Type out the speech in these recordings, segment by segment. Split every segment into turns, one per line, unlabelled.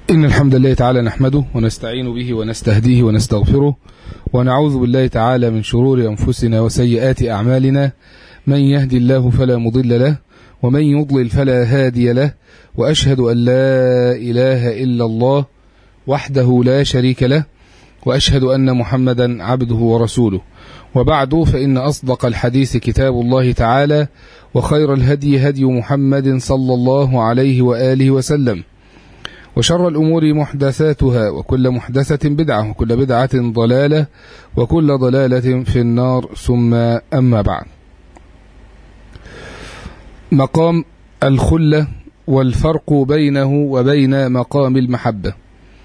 إن الحمد لله تعالى نحمده ونستعين به ونستهديه ونستغفره ونعوذ بالله تعالى من شرور أنفسنا وسيئات أعمالنا. من يهدي الله فلا مضل له ومن يضلل فلا هادي له، وأشهد أن لا إله إلا الله وحده لا شريك له، وأشهد أن محمدا عبده ورسوله. وبعد، فإن أصدق الحديث كتاب الله تعالى، وخير الهدي هدي محمد صلى الله عليه وآله وسلم، وشر الأمور محدثاتها، وكل محدثة بدعة، وكل بدعة ضلالة، وكل ضلالة في النار. ثم أما بعد، مقام الخلة والفرق بينه وبين مقام المحبة.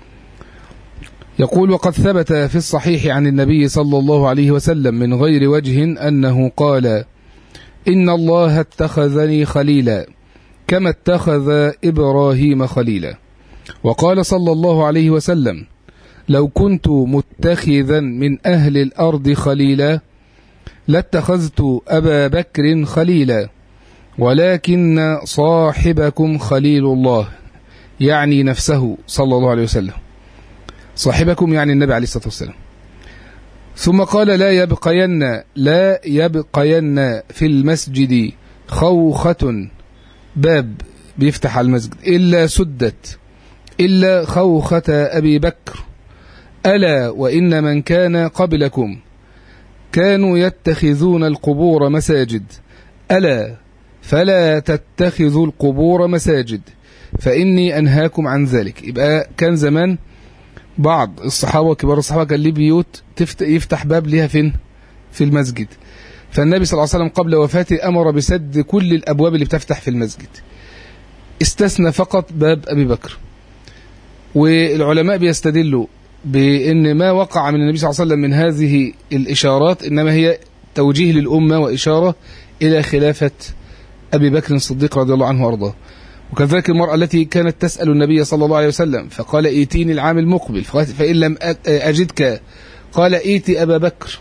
يقول: وقد ثبت في الصحيح عن النبي صلى الله عليه وسلم من غير وجه أنه قال: إن الله اتخذني خليلا كما اتخذ إبراهيم خليلا. وقال صلى الله عليه وسلم: لو كنت متخذا من أهل الأرض خليلا لاتخذت أبا بكر خليلا، ولكن صاحبكم خليل الله، يعني نفسه صلى الله عليه وسلم. صاحبكم يعني النبي عليه الصلاة والسلام. ثم قال: لا يبقين في المسجد خوخة، باب بيفتح على المسجد، إلا سدت إلا خوخة أبي بكر، ألا وإن من كان قبلكم كانوا يتخذون القبور مساجد، ألا فلا تتخذوا القبور مساجد فإني أنهاكم عن ذلك. يبقى كان زمان بعض الصحابة كبار الصحابة كان ليه بيوت يفتح باب ليها فين؟ في المسجد. فالنبي صلى الله عليه وسلم قبل وفاته أمر بسد كل الأبواب اللي بتفتح في المسجد، استثنى فقط باب أبي بكر. والعلماء بيستدلوا بأن ما وقع من النبي صلى الله عليه وسلم من هذه الإشارات إنما هي توجيه للأمة وإشارة إلى خلافة أبي بكر الصديق رضي الله عنه وأرضاه. وكذلك المرأة التي كانت تسأل النبي صلى الله عليه وسلم فقال: ائتيني العام المقبل، فإن لم أجدك قال: ائتي أبا بكر.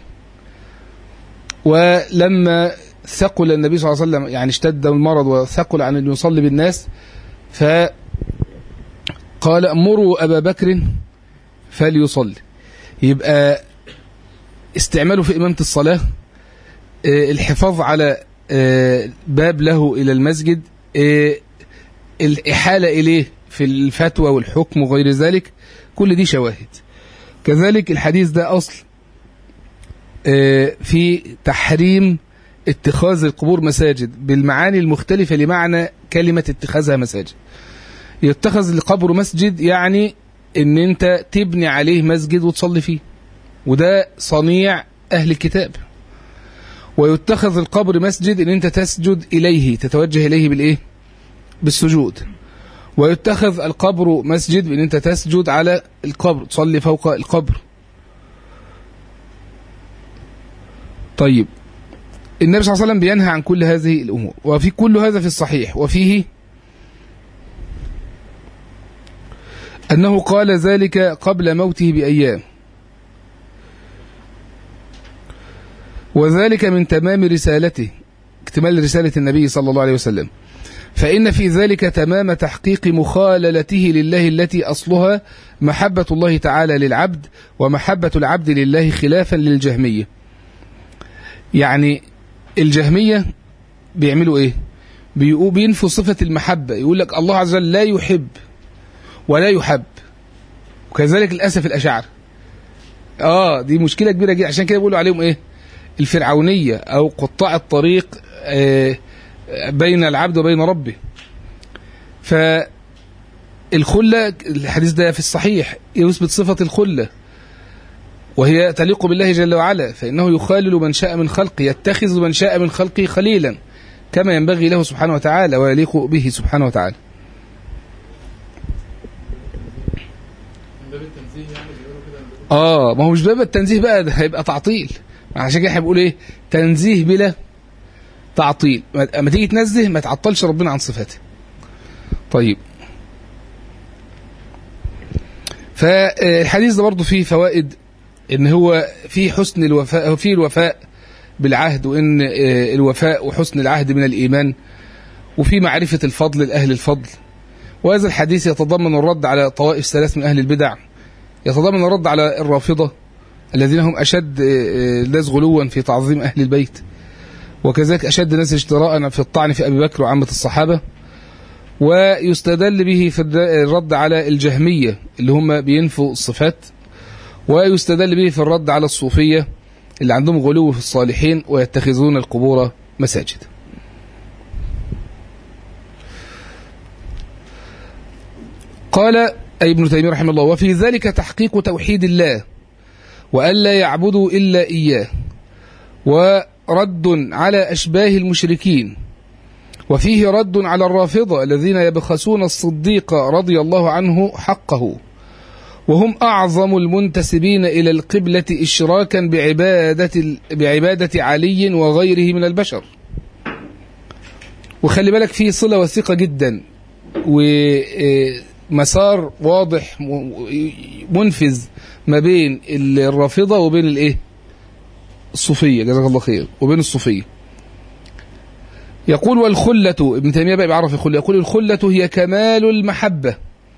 ولما ثقل النبي صلى الله عليه وسلم، يعني اشتد المرض وثقل عن أن يصلي بالناس، فقال: أمروا أبا بكر فليصلي. يبقى استعماله في إمامة الصلاة، الحفاظ على باب له إلى المسجد، الإحالة إليه في الفتوى والحكم وغير ذلك، كل دي شواهد. كذلك الحديث ده أصل في تحريم اتخاذ القبور مساجد بالمعاني المختلفة لمعنى كلمة اتخاذها مساجد. يتخذ القبر مسجد يعني ان انت تبني عليه مسجد وتصلي فيه، وده صنيع أهل الكتاب. ويتخذ القبر مسجد ان انت تسجد إليه، تتوجه إليه بالإيه؟ بالسجود. ويتخذ القبر مسجد بان انت تسجد على القبر، تصلي فوق القبر. طيب، النبي صلى الله عليه وسلم بينهى عن كل هذه الأمور، وفي كل هذا في الصحيح، وفيه أنه قال ذلك قبل موته بأيام، وذلك من تمام رسالته، اكتمال رسالة النبي صلى الله عليه وسلم. فإن في ذلك تمام تحقيق مخاللته لله التي أصلها محبة الله تعالى للعبد، ومحبة العبد لله، خلافا للجهمية. يعني الجهمية بيعملوا إيه؟ بينفوا صفة المحبة، يقول لك الله عز وجل لا يحب ولا يحب. وكذلك للأسف الأشاعرة، دي مشكلة كبيرة جدا. عشان كده بيقولوا عليهم إيه؟ الفرعونية، أو قطاع الطريق بين العبد وبين ربه. فالخلة، الحديث ده في الصحيح يثبت صفة الخلة، وهي تليق بالله جل وعلا، فإنه يخالل من شاء من خلقه، يتخذ من شاء من خلقه خليلا كما ينبغي له سبحانه وتعالى ويليق به سبحانه وتعالى. ما هو مش باب التنزيه بقى، ده هيبقى تعطيل. عشان كده احنا بنقول ايه؟ تنزيه بلا تعطيل. اما تيجي تنزه ما تعطلش ربنا عن صفاته. طيب، فالحديث ده برضه فيه فوائد، ان هو في حسن الوفاء، في الوفاء بالعهد، وان الوفاء وحسن العهد من الإيمان، وفي معرفة الفضل لأهل الفضل، وهذا الحديث يتضمن الرد على طوائف ثلاث من أهل البدع، يتضمن الرد على الرافضة الذين هم أشد الناس غلوا في تعظيم أهل البيت، وكذلك أشد الناس اجتراء في الطعن في أبي بكر وعامة الصحابة. ويستدل به في الرد على الجهمية اللي هم بينفوا الصفات، ويستدل به في الرد على الصوفية اللي عندهم غلو في الصالحين ويتخذون القبور مساجد. قال أي ابن تيمية رحمه الله: وفي ذلك تحقيق توحيد الله وألا يعبدوا إلا إياه، ورد على أشباه المشركين، وفيه رد على الرافضة الذين يبخسون الصديق رضي الله عنه حقه، وهم أعظم المنتسبين إلى القبلة إشراكا بعبادة علي وغيره من البشر. وخلي بالك فيه صلة وثيقة جدا ومسار واضح منفذ ما بين الرافضة وبين الايه الصوفية، جزاك الله خير، وبين الصوفية. يقول: والخلة، ابن تيمية بقى بيعرف الخلة، يقول: الخلة هي كمال المحبة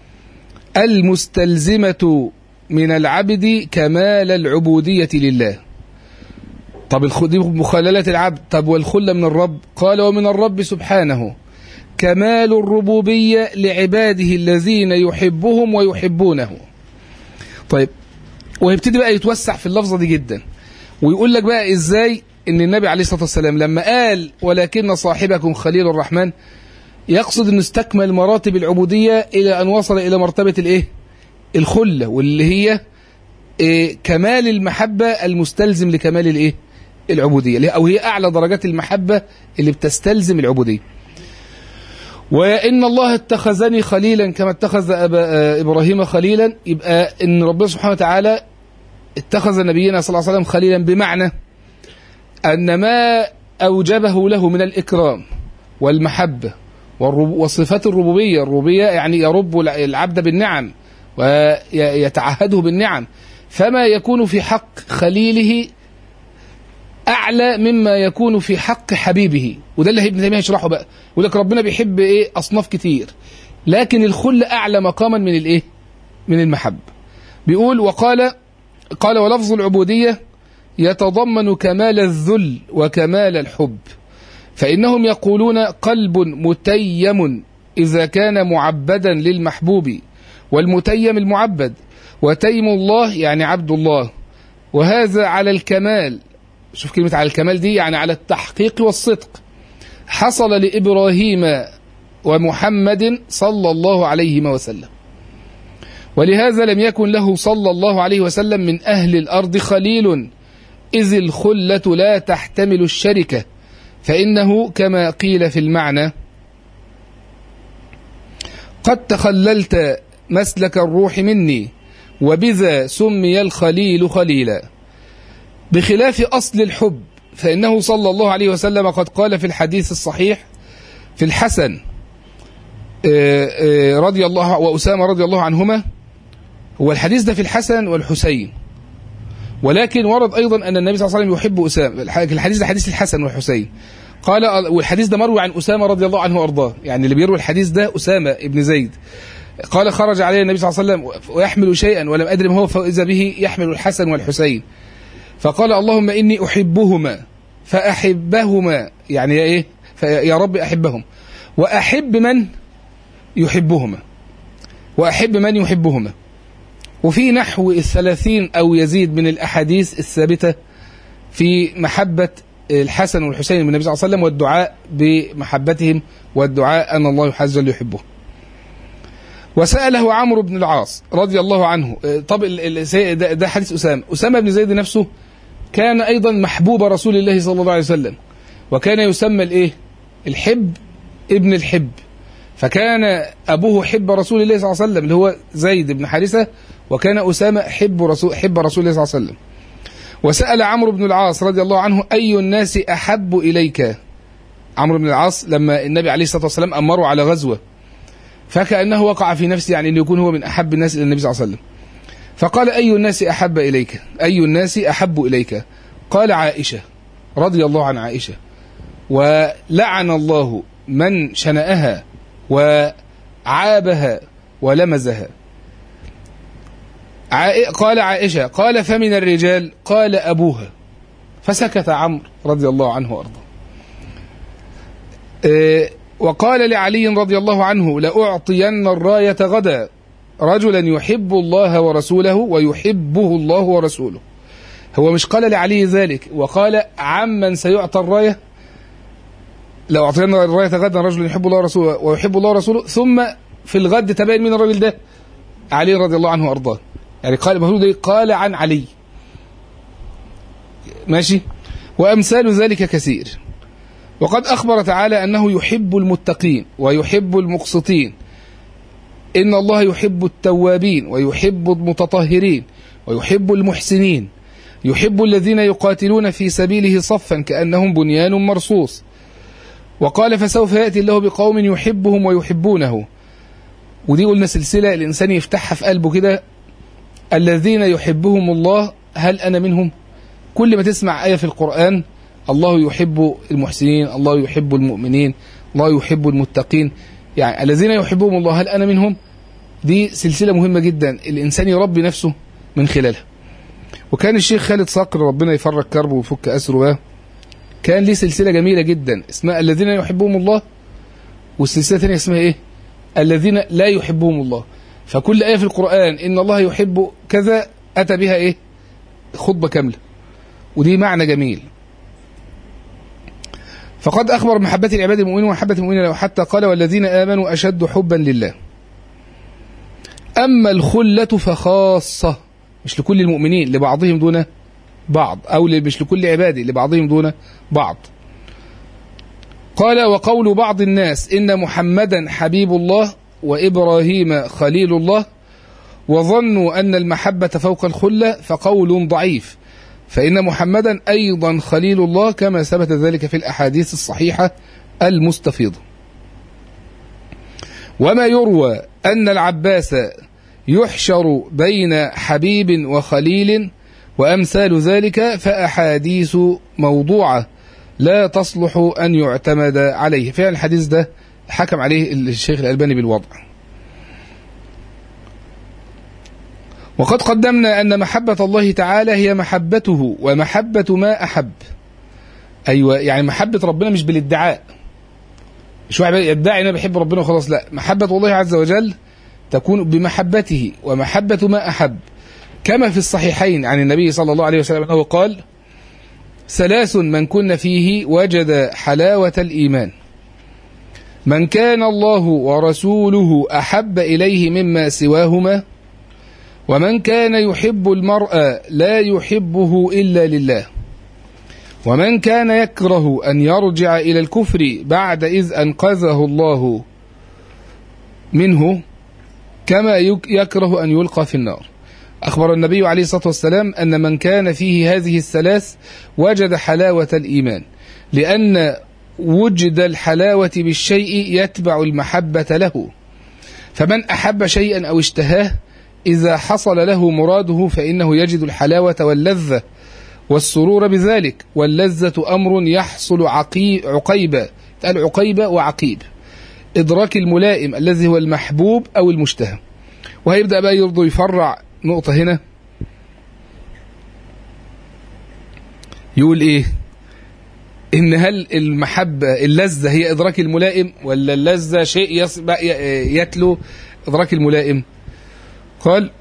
المستلزمة من العبد كمال العبودية لله. طب دي مخاللة العبد، طب والخلة من الرب؟ قال: ومن الرب سبحانه كمال الربوبية لعباده الذين يحبهم ويحبونه. طيب، ويبتدي بقى يتوسع في اللفظة دي جدا، ويقول لك بقى ازاي ان النبي عليه الصلاة والسلام لما قال: ولكن صاحبكم خليل الرحمن، يقصد انه استكمل مراتب العبودية الى ان وصل الى مرتبة الايه الخلة، واللي هي كمال المحبة المستلزم لكمال الايه العبودية، او هي اعلى درجات المحبة اللي بتستلزم العبودية. وإن الله اتخذني خليلا كما اتخذ إبراهيم خليلا، يبقى إن ربنا سبحانه وتعالى اتخذ نبينا صلى الله عليه وسلم خليلا، بمعنى أن ما أوجبه له من الإكرام والمحبة وصفات الربوبية يعني يرب العبد بالنعم ويتعهده بالنعم، فما يكون في حق خليله أعلى مما يكون في حق حبيبه. وده اللي ابن تيمية يشرحه بقى، يقول لك ربنا بيحب أصناف كتير، لكن الخل أعلى مقاما من من المحبة. بيقول: قال: ولفظ العبودية يتضمن كمال الذل وكمال الحب، فإنهم يقولون قلب متيم إذا كان معبدا للمحبوب، والمتيم المعبد، وتيم الله يعني عبد الله، وهذا على الكمال. شوف كلمة على الكمال دي، يعني على التحقيق والصدق، حصل لإبراهيم ومحمد صلى الله عليه وسلم، ولهذا لم يكن له صلى الله عليه وسلم من أهل الأرض خليل، إذ الخلة لا تحتمل الشركة، فإنه كما قيل في المعنى: قد تخللت مسلك الروح مني، وبذا سمي الخليل خليلا. بخلاف أصل الحب، فإنه صلى الله عليه وسلم قد قال في الحديث الصحيح في الحسن رضي الله وأسامة رضي الله عنهما، هو الحديث ده في الحسن والحسين، ولكن ورد أيضا أن النبي صلى الله عليه وسلم يحب أسامة. الحديث ده حديث الحسن والحسين، قال، والحديث ده مروي عن أسامة رضي الله عنه وأرضاه، يعني اللي بيروي الحديث ده أسامة ابن زيد. قال: خرج عليه النبي صلى الله عليه وسلم ويحمل شيئا ولم أدري ما هو، فإذا به يحمل الحسن والحسين، فقال: اللهم إني أحبهما فأحبهما، يعني إيه؟ يا رب أحبهم، وأحب من يحبهما، وأحب من يحبهما. وفي نحو 30 أو يزيد من الأحاديث الثابتة في محبة الحسن والحسين من النبي صلى الله عليه وسلم، والدعاء بمحبتهم، والدعاء أن الله عز وجل يحبه. وسأله عمرو بن العاص رضي الله عنه. طب ده حديث أسامة بن زيد نفسه كان أيضا محبوب رسول الله صلى الله عليه وسلم، وكان يسمى الحب ابن الحب، فكان أبوه حب رسول الله صلى الله عليه وسلم اللي هو زيد بن حارثة، وكان أسامة حب رسول الله صلى الله عليه وسلم. وسأل عمرو بن العاص رضي الله عنه: أي الناس أحب إليك؟ عمرو بن العاص لما النبي عليه الصلاة والسلام أمره على غزوة، فكأنه وقع في نفسه يعني أن يكون هو من أحب الناس إلى النبي صلى الله عليه وسلم، فقال: أي الناس أحب إليك؟ أي الناس أحب إليك؟ قال: عائشة رضي الله عن عائشة، ولعن الله من شنأها وعاب عابها ولمزها. قال عائشة قال فمن الرجال قال أبوها، فسكت عمرو رضي الله عنه وأرضاه. وقال لعلي رضي الله عنه لأعطين الراية غدا رجلا يحب الله ورسوله ويحبه الله ورسوله. هو مش قال لعلي ذلك وقال عمن سيعطى الراية، لو أعطينا الراية غدا رجل يحب الله ورسوله ويحب الله ورسوله، ثم في الغد تبين من الرجل ده علي رضي الله عنه وأرضاه. يعني قال عن علي. ماشي. وأمثال ذلك كثير. وقد أخبر تعالى أنه يحب المتقين ويحب المقسطين، إن الله يحب التوابين ويحب المتطهرين ويحب المحسنين، يحب الذين يقاتلون في سبيله صفا كأنهم بنيان مرصوص. وقال فسوف يأتي الله بقوم يحبهم ويحبونه. ودي قلنا سلسلة الإنسان يفتحها في قلبه كده، الذين يحبهم الله هل أنا منهم؟ كل ما تسمع آية في القرآن الله يحب المحسنين، الله يحب المؤمنين، الله يحب المتقين، يعني الذين يحبهم الله هل أنا منهم؟ دي سلسلة مهمة جدا الإنسان يربي نفسه من خلالها. وكان الشيخ خالد صقر ربنا يفرج كربه ويفك أسره كان ليه سلسلة جميلة جدا اسمها الذين يحبهم الله، والسلسلة الثانية اسمها إيه؟ الذين لا يحبهم الله. فكل آية في القرآن إن الله يحب كذا أتى بها إيه؟ خطبة كاملة، ودي معنى جميل. فقد أخبر محبة العباد المؤمنين ومحبة المؤمنين له، حتى قال والذين آمنوا أشد حبا لله. أما الخلة فخاصة، مش لكل المؤمنين، لبعضهم دون بعض، أو مش لكل عبادي، لبعضهم دون بعض. قال وقول بعض الناس إن محمدا حبيب الله وإبراهيم خليل الله وظنوا أن المحبة فوق الخلة فقول ضعيف، فإن محمدا أيضا خليل الله كما ثبت ذلك في الأحاديث الصحيحة المستفيضة. وما يروى أن العباس يحشر بين حبيب وخليل وأمثال ذلك فأحاديث موضوعة لا تصلح أن يعتمد عليه. فعلا الحديث ده حكم عليه الشيخ الألباني بالوضع. وقد قدمنا أن محبة الله تعالى هي محبته ومحبة ما أحب. أيوة، يعني محبة ربنا مش بالادعاء، مش واحد يدعي أنا بحب ربنا وخلاص، لا، محبة الله عز وجل تكون بمحبته ومحبة ما أحب، كما في الصحيحين عن النبي صلى الله عليه وسلم أنه قال: ثلاث من كن فيه وجد حلاوة الإيمان: من كان الله ورسوله أحب إليه مما سواهما، ومن كان يحب المرء لا يحبه إلا لله، ومن كان يكره أن يرجع إلى الكفر بعد إذ أنقذه الله منه كما يكره أن يلقى في النار. أخبر النبي عليه الصلاة والسلام أن من كان فيه هذه الثلاث وجد حلاوة الإيمان، لأن وجد الحلاوة بالشيء يتبع المحبة له، فمن أحب شيئا أو اشتهاه إذا حصل له مراده فإنه يجد الحلاوة واللذة والسرور بذلك، واللذة أمر يحصل عقيبة، قال عقيبة وعقيب، إدراك الملائم الذي هو المحبوب أو المشتهى. وهيبدأ بقى يرضو يفرع نقطة هنا، يقول إيه؟ إن هل المحبة اللذة هي إدراك الملائم، ولا اللذة شيء يتلو إدراك الملائم؟ قال: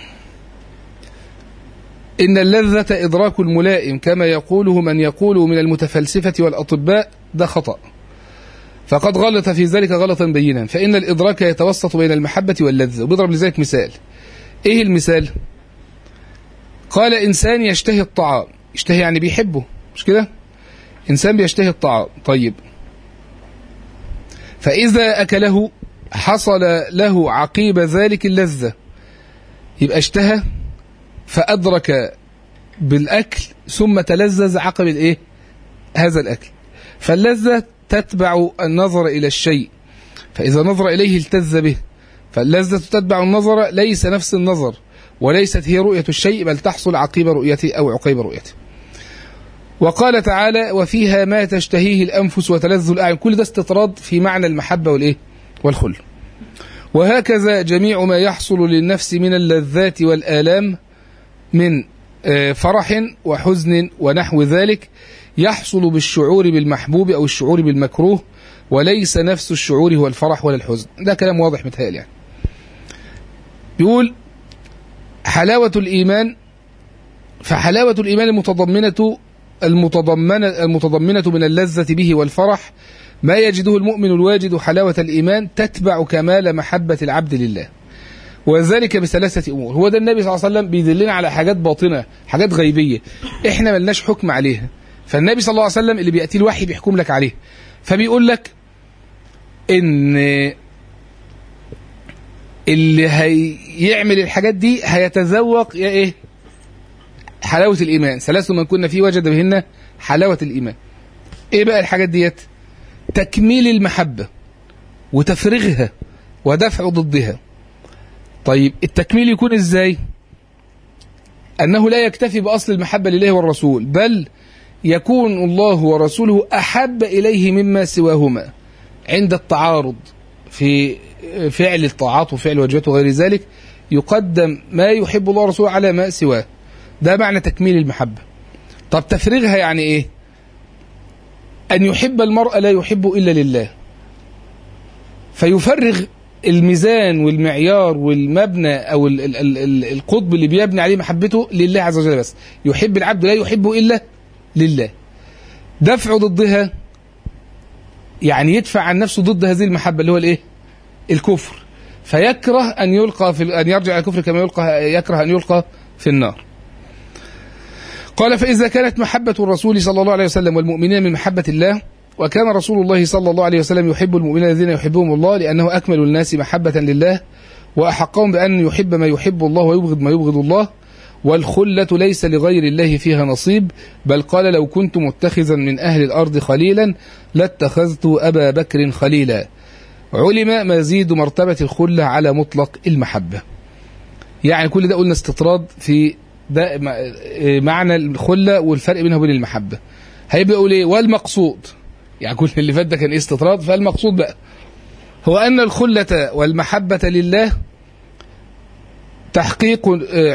إن اللذة إدراك الملائم كما يقوله من يقوله من المتفلسفة والأطباء، ده خطأ، فقد غلط في ذلك غلطا بينا، فإن الإدراك يتوسط بين المحبة واللذة. وبيضرب لذلك مثال. إيه المثال؟ قال: إنسان يشتهي الطعام، يشتهي يعني بيحبه، مش كده؟ إنسان بيشتهي الطعام، طيب، فإذا أكله حصل له عقيب ذلك اللذة، يبقى اشتهى فأدرك بالأكل ثم تلذذ عقب الإيه؟ هذا الأكل. فاللذة تتبع النظر إلى الشيء، فإذا نظر إليه التذ به، فاللذة تتبع النظر، ليس نفس النظر، وليست هي رؤية الشيء، بل تحصل عقيب رؤيته أو عقيب رؤيته. وقال تعالى: وفيها ما تشتهيه الأنفس وتلذ الأعين. كل ده استطراد في معنى المحبة والإيه؟ والخل. وهكذا جميع ما يحصل للنفس من اللذات والآلام من فرح وحزن ونحو ذلك يحصل بالشعور بالمحبوب أو الشعور بالمكروه، وليس نفس الشعور هو الفرح ولا الحزن. ده كلام واضح متهيألي يعني. بيقول حلاوة الإيمان، فحلاوة الإيمان المتضمنة من اللذة به والفرح ما يجده المؤمن الواجد حلاوة الإيمان تتبع كمال محبة العبد لله، وذلك بثلاثة أمور. هو ده النبي صلى الله عليه وسلم بيدلنا على حاجات باطنة، حاجات غيبية احنا ملناش حكم عليها، فالنبي صلى الله عليه وسلم اللي بيأتي الوحي بيحكم لك عليه. فبيقول لك ان اللي هيعمل الحاجات دي هيتذوق يا ايه حلاوة الإيمان. ثلاث من كنا فيه وجد بهن حلاوة الإيمان. ايه بقى الحاجات ديت؟ تكميل المحبة وتفريغها ودفع ضدها. طيب التكميل يكون ازاي؟ أنه لا يكتفي بأصل المحبة لله والرسول، بل يكون الله ورسوله أحب إليه مما سواهما عند التعارض في فعل الطاعات وفعل الواجبات وغير ذلك، يقدم ما يحب الله ورسوله على ما سواه. ده معنى تكميل المحبة. طب تفريغها يعني إيه؟ أن يحب المرء لا يحب إلا لله، فيفرغ الميزان والمعيار والمبنى أو القطب اللي بيبني عليه محبته لله عز وجل بس. يحب العبد لا يحبه إلا لله. دفع ضدها يعني يدفع عن نفسه ضد هذه المحبة اللي هو الإيه؟ الكفر، فيكره أن يرجع إلى الكفر كما يكره أن يلقى في النار. قال فإذا كانت محبة الرسول صلى الله عليه وسلم والمؤمنين من محبة الله، وكان رسول الله صلى الله عليه وسلم يحب المؤمنين الذين يحبهم الله لأنه أكمل الناس محبة لله وأحقهم بأن يحب ما يحب الله ويبغض ما يبغض الله، والخلة ليس لغير الله فيها نصيب، بل قال لو كنت متخذا من أهل الأرض خليلا لاتخذت أبا بكر خليلا. علم مزيد مرتبة الخلة على مطلق المحبة. يعني كل ده قلنا استطراد في ده معنى الخلة والفرق بينها وبين المحبة. هيبقى يقول ايه؟ والمقصود، يعني كل اللي فات ده كان استطراد، فالمقصود بقى هو أن الخلة والمحبة لله تحقيق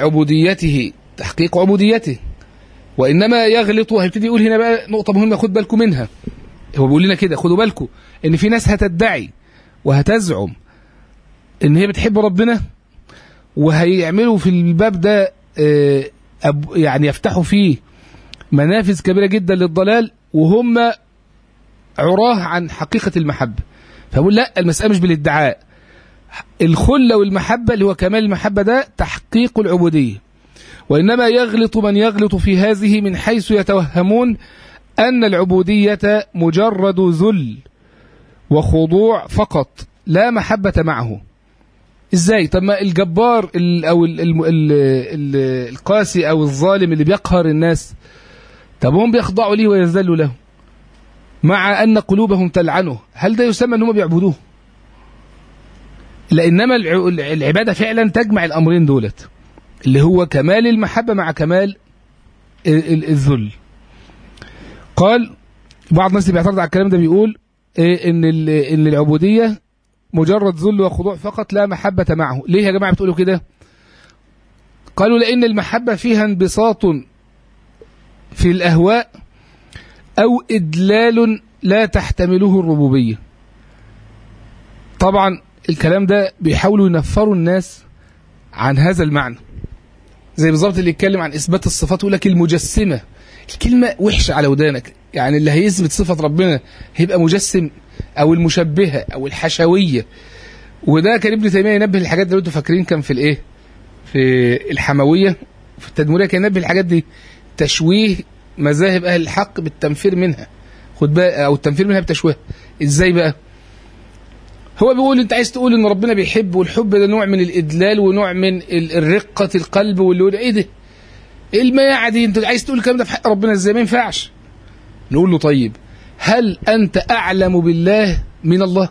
عبوديته، وإنما يغلط. هيبتدي يقول هنا بقى نقطة مهمة خد بالكم منها. هو بيقول لنا كده خدوا بالكم إن في ناس هتدعي وهتزعم إن هي بتحب ربنا، وهيعملوا في الباب ده يعني يفتحوا فيه منافذ كبيرة جدا للضلال، وهم عراه عن حقيقة المحبة. فبقول لا، المسألة مش بالادعاء. الخلة والمحبة اللي هو كمال المحبة ده تحقيق العبودية، وإنما يغلط من يغلط في هذه من حيث يتوهمون أن العبودية مجرد ذل وخضوع فقط لا محبة معه. إزاي؟ طب ما الجبار أو القاسي أو الظالم اللي بيقهر الناس، طب هم بيخضعوا ليه ويذلوا له مع أن قلوبهم تلعنه، هل ده يسمى أنهم بيعبدوه؟ لأنما العبادة فعلا تجمع الأمرين دولت، اللي هو كمال المحبة مع كمال الذل. قال بعض الناس اللي بيعترض على الكلام ده بيقول إن العبودية مجرد ذل وخضوع فقط لا محبة معه. ليه يا جماعة بتقولوا كده؟ قالوا لأن المحبة فيها انبساط في الأهواء أو إدلال لا تحتمله الربوبية. طبعا الكلام ده بيحاولوا ينفروا الناس عن هذا المعنى، زي بالظبط اللي يتكلم عن إثبات الصفات يقول لك المجسمة. الكلمة وحشة على ودانك، يعني اللي هيثبت صفة ربنا هيبقى مجسم، أو المشبهة أو الحشوية. وده كان ابن تيمية ينبه الحاجات دي. انتوا فاكرين كان في الإيه؟ في الحموية في التدمرية كان ينبه الحاجات دي، تشويه مذاهب أهل الحق بالتنفير منها. خد بقى، أو التنفير منها بتشويه. إزاي بقى؟ هو بيقول أنت عايز تقول إن ربنا بيحب، والحب ده نوع من الإدلال ونوع من الرقة القلب، واللي يقول إيه ده؟ إيه المياعة دي؟ أنت عايز تقول الكلام ده في حق ربنا إزاي؟ ما ينفعش. نقول له طيب هل أنت أعلم بالله من الله؟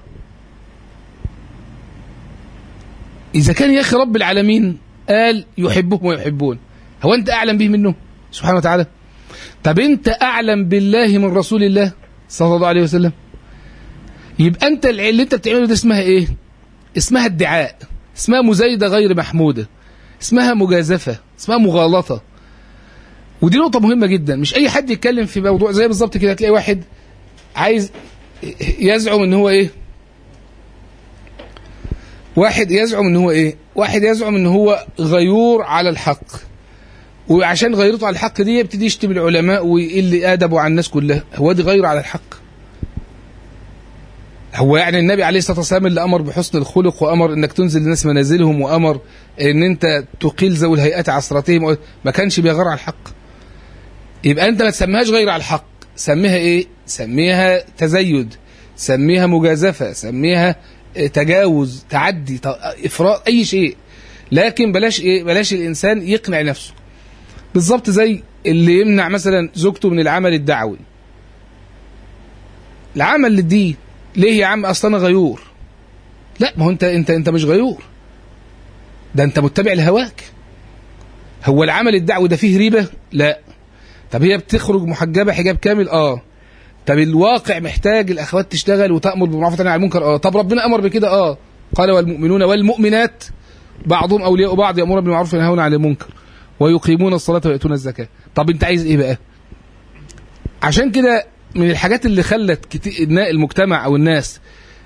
إذا كان يا أخي رب العالمين قال يحبهم ويحبون، هو أنت أعلم به منه سبحانه وتعالى؟ طب أنت أعلم بالله من رسول الله صلى الله عليه وسلم؟ يبقى أنت اللي أنت بتعمله ده اسمها إيه؟ اسمها ادعاء، اسمها مزايدة غير محمودة، اسمها مجازفة، اسمها مغالطة. ودي نقطة مهمة جدا. مش أي حد يتكلم في موضوع زي بالظبط كده تلاقي واحد عايز يزعم ان هو ايه، واحد يزعم ان هو غيور على الحق، وعشان غيرته على الحق دي يبتدي يشتم العلماء ويقل ادبه على الناس كلها. هو دي غير على الحق؟ هو يعني النبي عليه الصلاة والسلام اللي أمر بحسن الخلق وأمر إنك تنزل الناس منازلهم وأمر إن أنت تقيل ذوي الهيئات عصرتهم، ما كانش بيغير على الحق؟ يبقى أنت ما تسميهاش غير على الحق، سميها إيه؟ سميها تزيد، سميها مجازفة، سميها تجاوز، تعدي، إفراط، أي شيء. لكن بلاش إيه؟ بلاش الإنسان يقنع نفسه. بالظبط زي اللي يمنع مثلا زوجته من العمل الدعوي، العمل للدين. ليه يا عم؟ اصلا انا غيور. لا، ما هو انت مش غيور، ده انت متبع لهواك. هو العمل الدعوي ده فيه ريبه؟ لا. طب هي بتخرج محجبه حجاب كامل؟ طب الواقع محتاج الاخوات تشتغل وتامر بالمعروف وتنهى عن المنكر؟ طب ربنا امر بكده؟ قال والمؤمنون والمؤمنات بعضهم اولياء بعض يامرون بالمعروف وينهون عن المنكر ويقيمون الصلاه ويؤتون الزكاه. طب انت عايز ايه بقى؟ عشان كده من الحاجات اللي خلت المجتمع أو الناس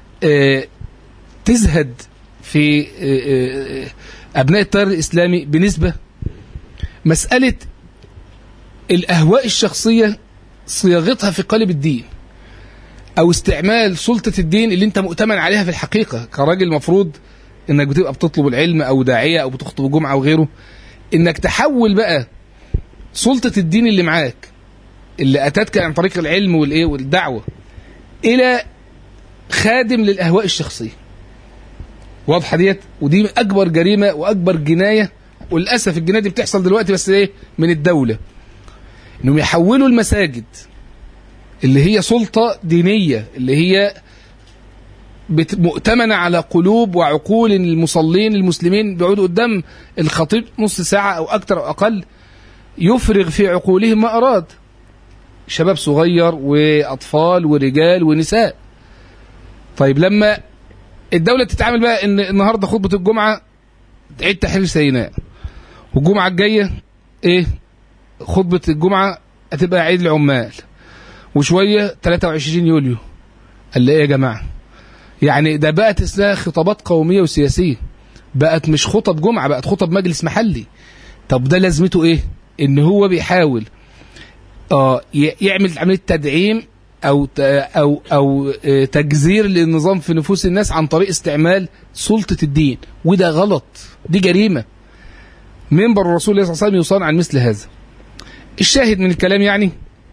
تزهد في أبناء التيار الإسلامي بنسبة، مسألة الأهواء الشخصية صياغتها في قالب الدين، أو استعمال سلطة الدين اللي أنت مؤتمن عليها في الحقيقة كراجل. المفروض إنك بتبقى بتطلب العلم أو داعية أو بتخطب الجمعة وغيره، إنك تحول بقى سلطة الدين اللي معاك اللي أتتك عن طريق العلم والدعوة إلى خادم للأهواء الشخصية. واضحة ديت؟ ودي أكبر جريمة وأكبر جناية، وللأسف الجناية دي بتحصل دلوقتي بس من الدولة، إنهم يحولوا المساجد اللي هي سلطة دينية، اللي هي مؤتمنة على قلوب وعقول المصلين المسلمين، بيقعدوا قدام الخطيب نص ساعة أو أكتر أو أقل، يفرغ في عقولهم ما أراد، شباب صغير وأطفال ورجال ونساء. طيب لما الدولة تتعامل بقى إن النهاردة خطبة الجمعة عيد تحرير سيناء، والجمعة الجاية خطبة الجمعة هتبقى عيد العمال، وشوية 23 يوليو. قال إيه يا جماعة؟ يعني ده بقت اسمها خطابات قومية وسياسية، بقت مش خطب جمعة، بقت خطب مجلس محلي. طب ده لازمته إيه؟ إن هو بيحاول يعمل عملية تدعيم أو تجزير للنظام في نفوس الناس عن طريق استعمال سلطة الدين، وده غلط، دي جريمة. منبر الرسول صلى الله عليه وسلم يصان عن مثل هذا. الشاهد من الكلام يعني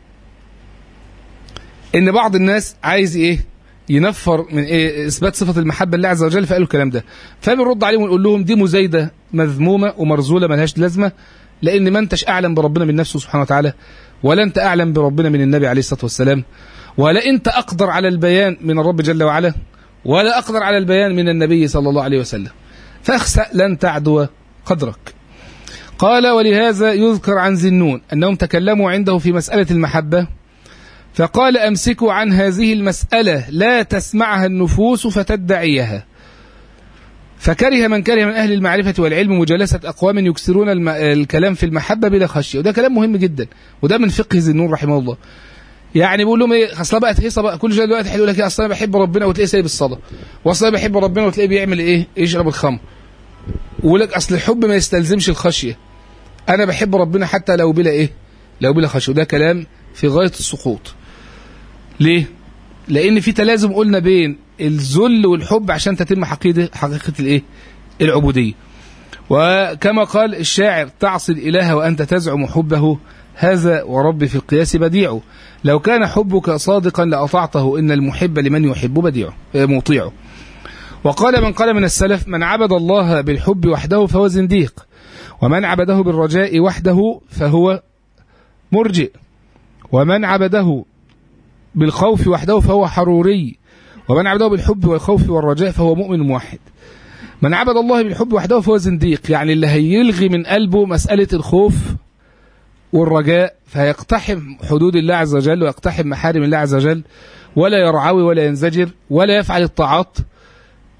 إن بعض الناس عايز ينفر من إثبات صفة المحبة لله عز وجل، فقالوا الكلام ده، فبنرد عليهم ونقول لهم دي مزايدة مذمومة ومرزولة ملهاش لازمة، لأن ما أنتش أعلم بربنا من نفسه سبحانه وتعالى، ولا أنت أعلم بربنا من النبي عليه الصلاة والسلام، ولا أنت أقدر على البيان من الرب جل وعلا، ولا أقدر على البيان من النبي صلى الله عليه وسلم، فاخسأ لن تعدو قدرك. قال ولهذا يذكر عن ذي النون أنهم تكلموا عنده في مسألة المحبة، فقال أمسكوا عن هذه المسألة لا تسمعها النفوس فتدعيها. فكره من كره من أهل المعرفة والعلم مجالسة أقوام يكسرون الكلام في المحبة بلا خشية. وده كلام مهم جدا، وده من فقه ذي النون رحمه الله. يعني بيقول لهم اصلا بقى هيصه بقى كل شويه دلوقتي هيقول لك اصلا انا بحب ربنا وتلاقيه سايب الصلاه، واصلا بحب ربنا وتلاقيه بيعمل يشرب الخمر، ويقول لك اصل الحب ما يستلزمش الخشيه، انا بحب ربنا حتى لو بلا لو بلا خشيه. وده كلام في غايه السقوط. ليه؟ لان في تلازم قلنا بين الذل والحب عشان تتم حقيقه العبوديه. وكما قال الشاعر تعصي الاله وانت تزعم حبه، هذا ورب في القياس بديع، لو كان حبك صادقا لأطعته، إن المحب لمن يحب مطيعه. وقال من قال من السلف من عبد الله بالحب وحده فهو زنديق، ومن عبده بالرجاء وحده فهو مرجئ، ومن عبده بالخوف وحده فهو حروري، ومن عبده بالحب والخوف والرجاء فهو مؤمن موحد. من عبد الله بالحب وحده فهو زنديق، يعني اللي هيلغي من قلبه مسألة الخوف والرجاء، فيقتحم حدود الله عز وجل ويقتحم محارم الله عز وجل، ولا يرعوي ولا ينزجر ولا يفعل الطاعات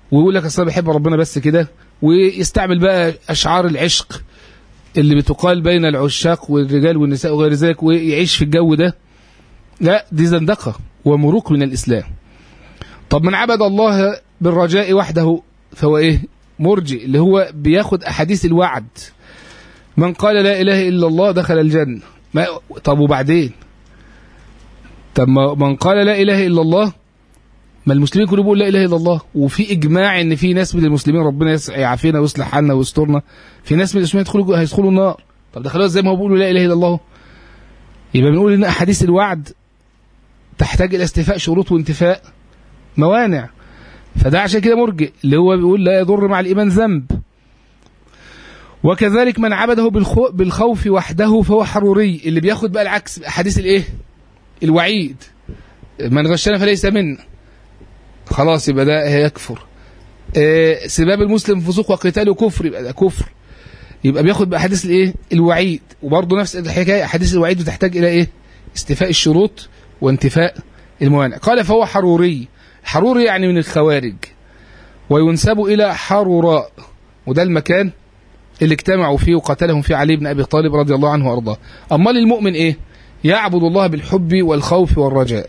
ويقول لك اصل بحب ربنا بس كده، ويستعمل بقى اشعار العشق اللي بتقال بين العشاق والرجال والنساء وغير ذلك، ويعيش في الجو ده. لا، دي زندقة ومروق من الإسلام. طب من عبد الله بالرجاء وحده فهو ايه؟ مرجئ، اللي هو بياخد أحاديث الوعد. من قال لا إله إلا الله دخل الجنة. طب وبعدين؟ طب من قال لا إله إلا الله، ما المسلمين كلهم بيقولوا لا إله إلا الله، وفي إجماع إن في ناس من المسلمين ربنا يعافينا ويصلح حالنا ويسترنا، في ناس من المسلمين هيدخلوا النار. طب دخلوها زي ما هو بيقولوا لا إله إلا الله. يبقى بنقول إن أحاديث الوعد تحتاج إلى استيفاء شروط وانتفاء موانع. فده عشان كده مرجئ، اللي هو بيقول لا يضر مع الإيمان ذنب. وكذلك من عبده بالخوف وحده فهو حروري، اللي بياخد بقى العكس، أحاديث الإيه؟ الوعيد. من غشنا فليس منا، خلاص يبقى ده هيكفر. سباب المسلم فسوق وقتاله كفر، يبقى ده كفر. يبقى بياخد بأحاديث الإيه؟ الوعيد. وبرضه نفس الحكاية، أحاديث الوعيد بتحتاج إلى إيه؟ استيفاء الشروط وانتفاء الموانع. قال فهو حروري. حروري يعني من الخوارج، وينسب إلى حروراء، وده المكان اللي اجتمعوا فيه وقتلهم فيه علي بن أبي طالب رضي الله عنه وأرضاه. أما للمؤمن إيه؟ يعبد الله بالحب والخوف والرجاء.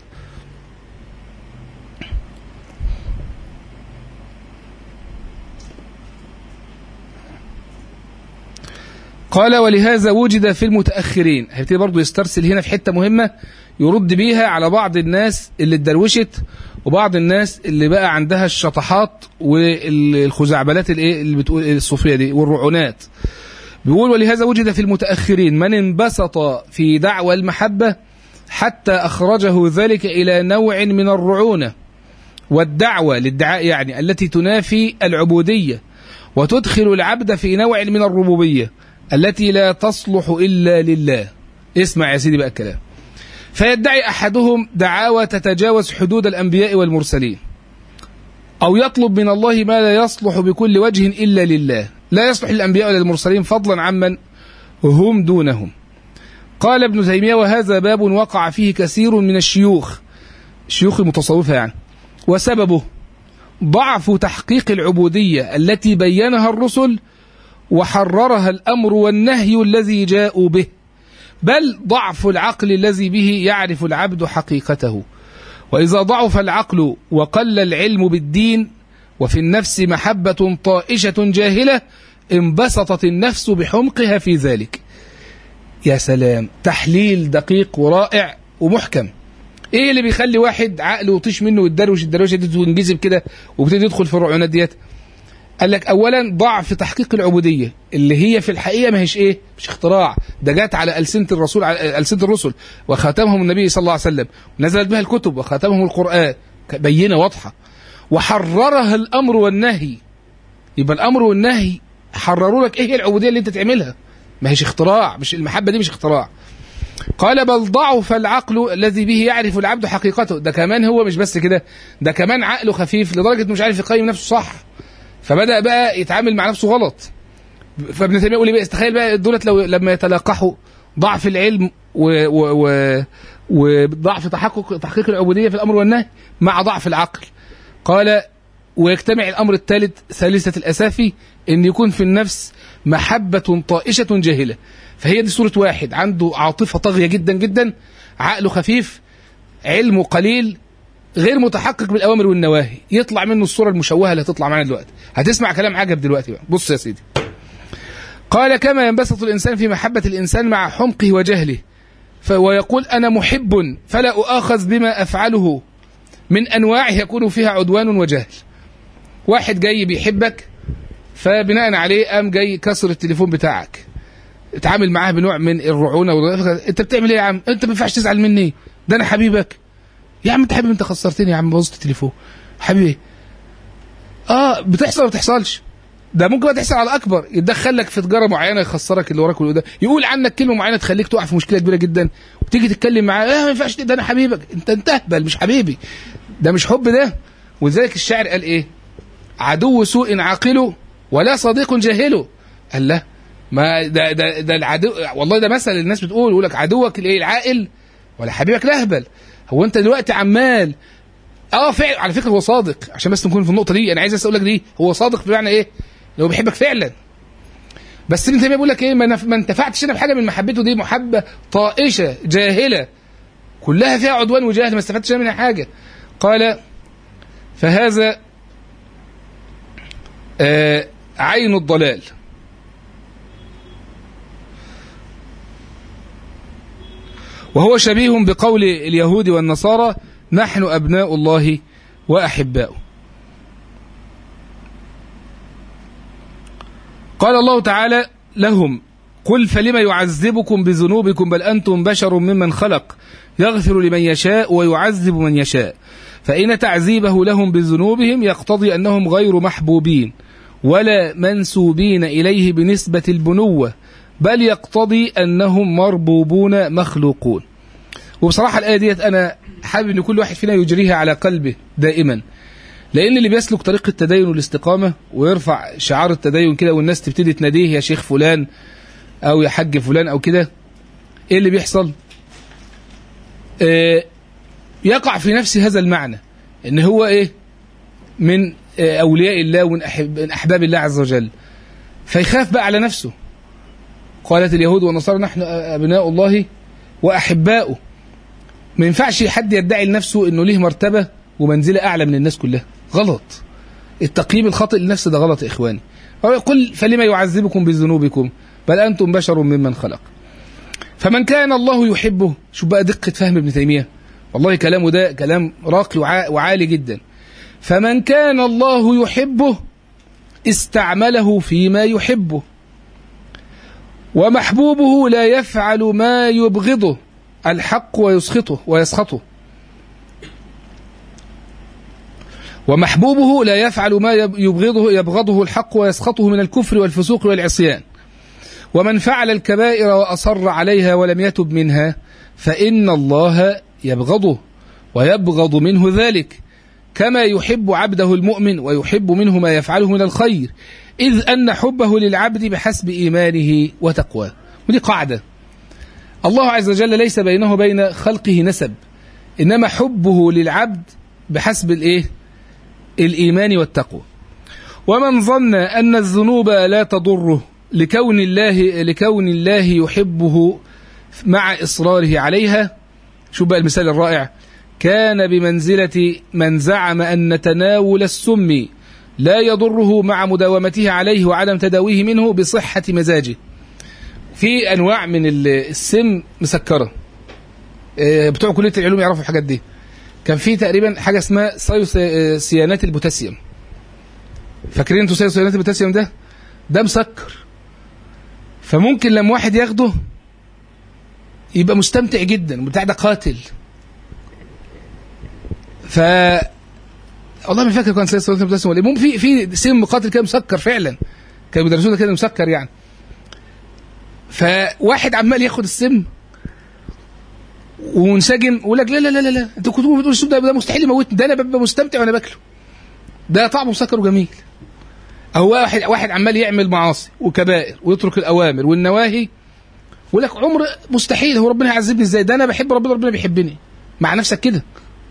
قال ولهذا وجد في المتأخرين. هيبتدي برضه يسترسل هنا في حتة مهمة يرد بيها على بعض الناس اللي اتدروشت، وبعض الناس اللي بقى عندها الشطحات والخزعبلات اللي بتقول الصوفية دي والرعونات. بيقول ولهذا وجد في المتأخرين من انبسط في دعوى المحبة حتى أخرجه ذلك إلى نوع من الرعونة والدعوة للدعاء، يعني التي تنافي العبودية وتدخل العبد في نوع من الربوبية التي لا تصلح إلا لله. اسمع يا سيدي بقى الكلام. فيدعي أحدهم دعاوى تتجاوز حدود الأنبياء والمرسلين، أو يطلب من الله ما لا يصلح بكل وجه إلا لله، لا يصلح للأنبياء ولا للمرسلين فضلا عمن هم دونهم. قال ابن تيمية وهذا باب وقع فيه كثير من الشيوخ المتصوفة يعني، وسببه ضعف تحقيق العبودية التي بينها الرسل وحررها الأمر والنهي الذي جاءوا به، بل ضعف العقل الذي به يعرف العبد حقيقته. وإذا ضعف العقل وقل العلم بالدين وفي النفس محبة طائشة جاهلة انبسطت النفس بحمقها في ذلك. يا سلام، تحليل دقيق ورائع ومحكم. ايه اللي بيخلي واحد عقله يطيش منه الدروشه دي وينجذب كده وبتدي يدخل في الرعونات ديت؟ قال لك اولا ضعف تحقيق العبوديه اللي هي في الحقيقه ما هيش ايه، مش اختراع، ده جات على ألسنة الرسل وخاتمهم النبي صلى الله عليه وسلم، ونزلت بها الكتب وخاتمهم القرآن بينه واضحه. وحررها الامر والنهي، يبقى الامر والنهي حرروا لك ايه العبوديه اللي انت تعملها، ما هيش اختراع، مش المحبه دي مش اختراع. قال بل ضعف العقل الذي به يعرف العبد حقيقته. ده كمان هو مش بس كده، ده كمان عقله خفيف لدرجه مش عارف يقيم نفسه صح، فبدأ بقى يتعامل مع نفسه غلط. فابن تيمية يقول لي بقى استخيل بقى دولت لما يتلاقحوا ضعف العلم وضعف تحقيق العبودية في الأمر والنهي مع ضعف العقل. قال ويجتمع الأمر الثالث ثالثة الأسافي إن يكون في النفس محبة طائشة جاهلة. فهي دي صورة واحد عنده عاطفة طاغية جدا جدا، عقله خفيف، علمه قليل، غير متحقق بالأوامر والنواهي، يطلع منه الصورة المشوهة اللي هتطلع معنا دلوقتي. هتسمع كلام عجب دلوقتي بقى. بص يا سيدي، قال كما ينبسط الإنسان في محبة الإنسان مع حمقه وجهله ويقول أنا محب فلا أؤاخذ بما أفعله من أنواع يكون فيها عدوان وجهل. واحد جاي بيحبك فبناء عليه قام جاي كسر التليفون بتاعك، اتعامل معاه بنوع من الرعونة. انت بتعمل ايه يا عم؟ انت ما ينفعش تزعل مني، ده انا حبيبك. يا عم انت حبيبي، انت خسرتني يا عم، بوظت التليفون حبيبي. بتحصل ولا بتحصلش؟ ده ممكن بقى تحصل على اكبر، يتدخل لك في تجاره معينه يخسرك اللي وراك واللي قدام، يقول عنك كلمه معينه تخليك تقع في مشكله كبيره جدا، وتيجي تتكلم معاه لا ما ينفعش، ده انا حبيبك. انت اهبل، مش حبيبي، ده مش حب ده. ولذلك الشاعر قال ايه؟ عدو سوء عاقله ولا صديق جاهله. قال لا، ما ده العدو، والله ده مثل الناس بتقول، يقول لك عدوك الايه العاقل ولا حبيبك الاهبل. هو انت دلوقتي عمال فعلا على فكره هو صادق، عشان بس نكون في النقطه دي، انا عايز اقول لك دي هو صادق بمعنى ايه؟ لو بيحبك فعلا. بس ابن تيميه بيقول لك ايه؟ ما انتفعتش انا بحاجه من محبته دي، محبه طائشه جاهله كلها فيها عدوان وجهل، ما استفدتش منها حاجه. قال فهذا عين الضلال. وهو شبيه بقول اليهود والنصارى نحن أبناء الله وأحباؤه. قال الله تعالى لهم قل فلم يعذبكم بذنوبكم بل أنتم بشر ممن خلق يغفر لمن يشاء ويعذب من يشاء فإن تعذيبه لهم بذنوبهم يقتضي أنهم غير محبوبين ولا منسوبين إليه بنسبة البنوة بل يقتضي أنهم مربوبون مخلوقون. وبصراحة الآية ديت أنا حابب أن كل واحد فينا يجريها على قلبه دائما، لأن اللي بيسلك طريق التدين والاستقامة ويرفع شعار التدين كده والناس تبتدي تناديه يا شيخ فلان أو يا حج فلان أو كده، إيه اللي بيحصل؟ يقع في نفس هذا المعنى إن هو إيه؟ من أولياء الله ومن أحباب الله عز وجل، فيخاف بقى على نفسه. قالت اليهود والنصارى نحن أبناء الله وأحباؤه. ما ينفعش حد يدعي لنفسه إنه ليه مرتبة ومنزلة أعلى من الناس كلها، غلط. التقييم الخاطئ للنفس ده غلط يا إخواني. قل فلما يعذبكم بذنوبكم بل أنتم بشر ممن خلق. فمن كان الله يحبه، شوف بقى دقة فهم ابن تيمية، والله كلامه ده كلام راقي وعالي جدا. فمن كان الله يحبه استعمله فيما يحبه، ومحبوبه لا يفعل ما يبغضه الحق ويسخطه ومحبوبه لا يفعل ما يبغضه الحق ويسخطه من الكفر والفسوق والعصيان. ومن فعل الكبائر وأصر عليها ولم يتب منها فإن الله يبغضه ويبغض منه ذلك كما يحب عبده المؤمن ويحب منه ما يفعله من الخير، إذ أن حبه للعبد بحسب إيمانه وتقواه. ودي قاعدة، الله عز وجل ليس بينه وبين خلقه نسب، إنما حبه للعبد بحسب الإيمان والتقوى. ومن ظن أن الذنوب لا تضره لكون الله يحبه مع إصراره عليها، شو بقى المثال الرائع، كان بمنزلة من زعم أن تناول السم لا يضره مع مداومته عليه وعدم تداويه منه بصحة مزاجه. في أنواع من السم مسكرة، بتوع كلية العلوم يعرفوا الحاجات دي. كان في تقريبا حاجة اسمها سيانات البوتاسيوم، فاكرين انتوا سيانات البوتاسيوم ده مسكر، فممكن لما واحد ياخده يبقى مستمتع جدا، بتاع ده قاتل. والله ما فاكر كان سيانات البوتاسيوم ولا ايه، ممكن في سم قاتل كده مسكر فعلا، كانوا بيدرسوه كده مسكر يعني. فواحد عمال ياخد السم ومنسجم ويقول لك لا لا لا لا انتوا كنتوا بتقولوا السم ده مستحيل يموتني، ده انا ببقى مستمتع وانا باكله، ده طعمه مسكر وجميل. او واحد عمال يعمل معاصي وكبائر ويترك الاوامر والنواهي ويقول لك عمر مستحيل، هو ربنا هيعذبني ازاي، ده انا بحب ربنا بيحبني، مع نفسك كده.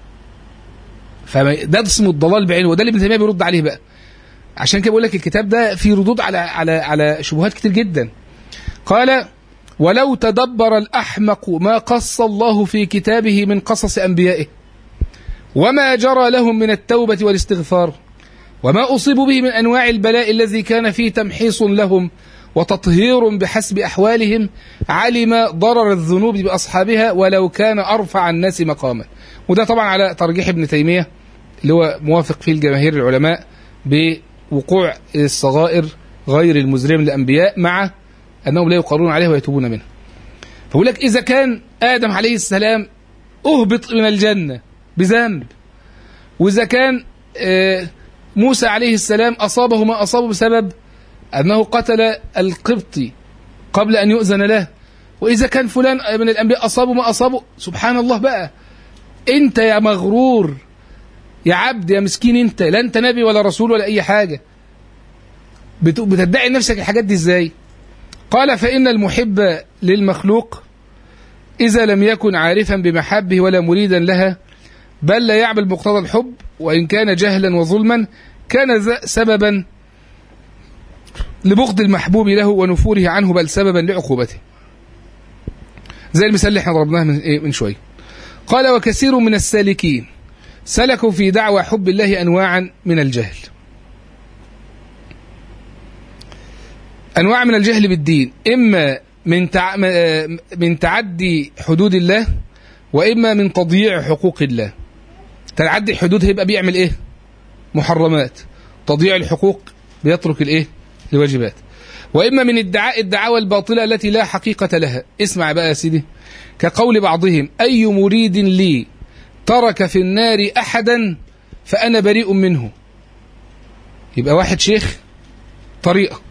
فده اسمه الضلال بعينه، وده اللي ابن تيميه بيرد عليه بقى. عشان كده بقول لك الكتاب ده فيه ردود على شبهات كتير جدا. قال ولو تدبر الأحمق ما قص الله في كتابه من قصص أنبيائه وما جرى لهم من التوبة والاستغفار وما أصيبوا به من أنواع البلاء الذي كان فيه تمحيص لهم وتطهير بحسب أحوالهم، علم ضرر الذنوب بأصحابها ولو كان أرفع الناس مقاما. وده طبعا على ترجيح ابن تيمية اللي هو موافق فيه الجماهير العلماء بوقوع الصغائر غير المزرم للأنبياء مع أنهم لا يقرون عليه ويتوبون منه. فقول لك إذا كان آدم عليه السلام أهبط من الجنة بذنب، وإذا كان موسى عليه السلام أصابه ما أصابه بسبب أنه قتل القبطي قبل أن يؤذن له، وإذا كان فلان من الأنبياء أصابه ما أصابه، سبحان الله بقى. أنت يا مغرور يا عبد يا مسكين، أنت لا أنت نبي ولا رسول ولا أي حاجة، بتدعي نفسك الحاجات دي إزاي؟ قال فإن المحب للمخلوق إذا لم يكن عارفا بمحبه ولا مريدا لها بل لا يعمل مقتضى الحب، وإن كان جهلا وظلما كان سببا لبغض المحبوب له ونفوره عنه، بل سببا لعقوبته. زي المثال اللي احنا ضربناه من شوية. قال: وكثير من السالكين سلكوا في دعوى حب الله أنواعا من الجهل. أنواع من الجهل بالدين، إما من تعدي حدود الله، وإما من تضييع حقوق الله. تعدي الحدود هيبقى بيعمل إيه؟ محرمات. تضييع الحقوق بيترك الإيه؟ الواجبات. وإما من الدعاوى الباطلة التي لا حقيقة لها. اسمع بقى يا سيدي، كقول بعضهم: أي مريد لي ترك في النار أحدا فأنا بريء منه. يبقى واحد شيخ طريقة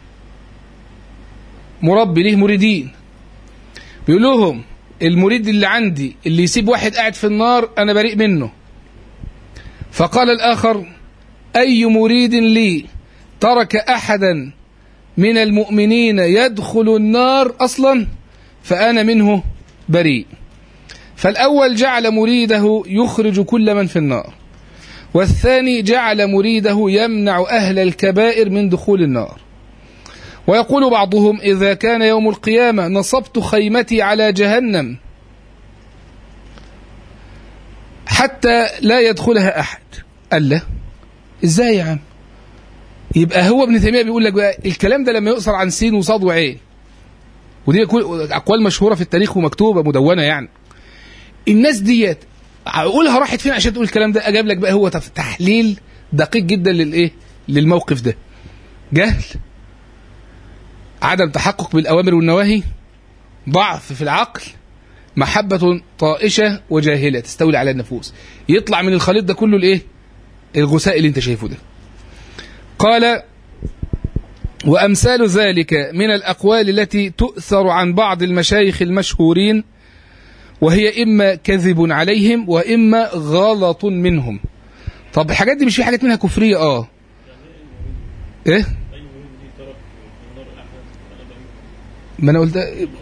مربي ليه مريدين، بيقول لهم: المريد اللي عندي اللي يسيب واحد قاعد في النار أنا بريء منه. فقال الآخر: أي مريد لي ترك أحدا من المؤمنين يدخل النار أصلا فأنا منه بريء. فالأول جعل مريده يخرج كل من في النار، والثاني جعل مريده يمنع أهل الكبائر من دخول النار. ويقول بعضهم: إذا كان يوم القيامة نصبت خيمتي على جهنم حتى لا يدخلها أحد. قال له: إزاي يا عم؟ يبقى هو ابن تيمية بيقول لك بقى الكلام ده لما يقصر عن سين وصاد وعين، ودي أقوال مشهورة في التاريخ ومكتوبة مدونة. يعني الناس ديت عقولها راحت فين عشان تقول الكلام ده؟ أجاب لك بقى هو تحليل دقيق جدا للإيه؟ للموقف ده. جهل، عدم تحقق بالأوامر والنواهي، ضعف في العقل، محبة طائشة وجاهلة تستولي على النفوس. يطلع من الخليط ده كله الإيه؟ الغثاء اللي انت شايفه ده. قال: وأمثال ذلك من الأقوال التي تؤثر عن بعض المشايخ المشهورين، وهي إما كذب عليهم وإما غلط منهم. طب الحاجات دي مش في حاجات منها كفرية؟ إيه؟ ما أنا قلت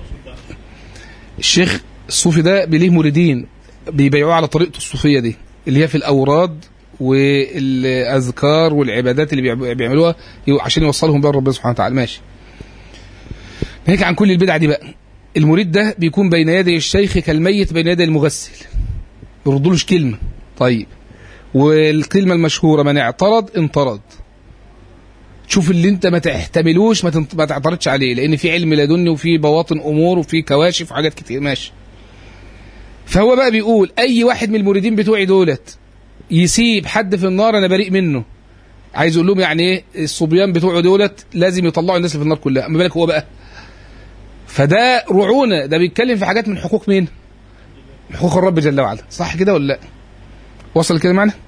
الشيخ الصوفي ده بليه مريدين بيبيعوه على طريقته الصوفية دي، اللي هي في الأوراد والأذكار والعبادات اللي بيعملوها عشان يوصلهم بها ربنا سبحانه وتعالى. ماشي، هيك عن كل البدع دي بقى. المريد ده بيكون بين يدي الشيخ كالميت بين يدي المغسل، يردولوش كلمة. طيب، والكلمة المشهورة: من اعترض انطرد. شوف اللي انت ما تحتملوش ما تعترضش عليه، لان في علم لدني وفي بواطن امور وفي كواشف وحاجات كتير. ماشي. فهو بقى بيقول: اي واحد من المريدين بتوعي دولت يسيب حد في النار انا بريء منه. عايز اقول لهم يعني ايه؟ الصبيان بتوعه دولت لازم يطلعوا الناس اللي في النار كلها. اما بالك هو بقى، فده رعونه، ده بيتكلم في حاجات من حقوق مين؟ حقوق الرب جل وعلا. صح كده ولا لا؟ وصل كده معنا؟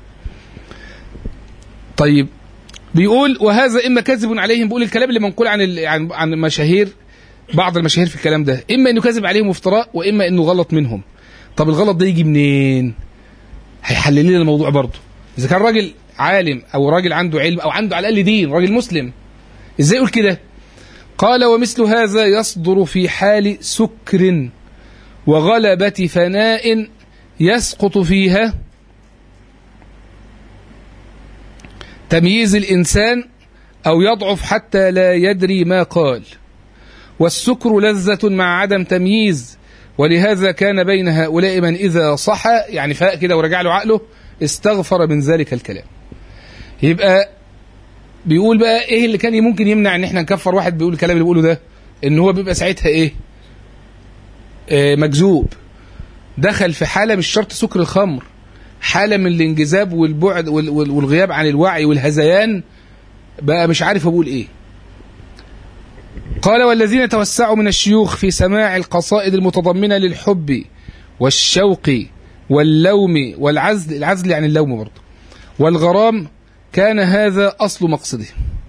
طيب، بيقول: وهذا إما كذب عليهم. بيقول الكلام اللي منقول عن مشاهير، بعض المشاهير في الكلام ده، إما إنه كذب عليهم افتراء، وإما إنه غلط منهم. طب الغلط ده يجي منين؟ هيحلل لنا الموضوع برضه. إذا كان راجل عالم أو راجل عنده علم أو عنده على الأقل دين، راجل مسلم، إزاي يقول كده؟ قال: ومثل هذا يصدر في حال سكر وغلبة فناء يسقط فيها تمييز الإنسان أو يضعف حتى لا يدري ما قال، والسكر لذة مع عدم تمييز، ولهذا كان بين هؤلاء من إذا صحى، يعني فاق كده ورجع له عقله، استغفر من ذلك الكلام. يبقى بيقول بقى إيه اللي كان ممكن يمنع إن إحنا نكفر واحد بيقول الكلام اللي بيقوله ده؟ إن هو بيبقى ساعتها إيه؟ مجذوب، دخل في حالة مش شرط سكر الخمر، حالة من الانجذاب والبعد والغياب عن الوعي والهذيان، بقى مش عارف أقول إيه. قال: والذين توسعوا من الشيوخ في سماع القصائد المتضمنة للحب والشوق واللوم والعزل، العزل يعني اللوم برضه، والغرام، كان هذا أصل مقصده.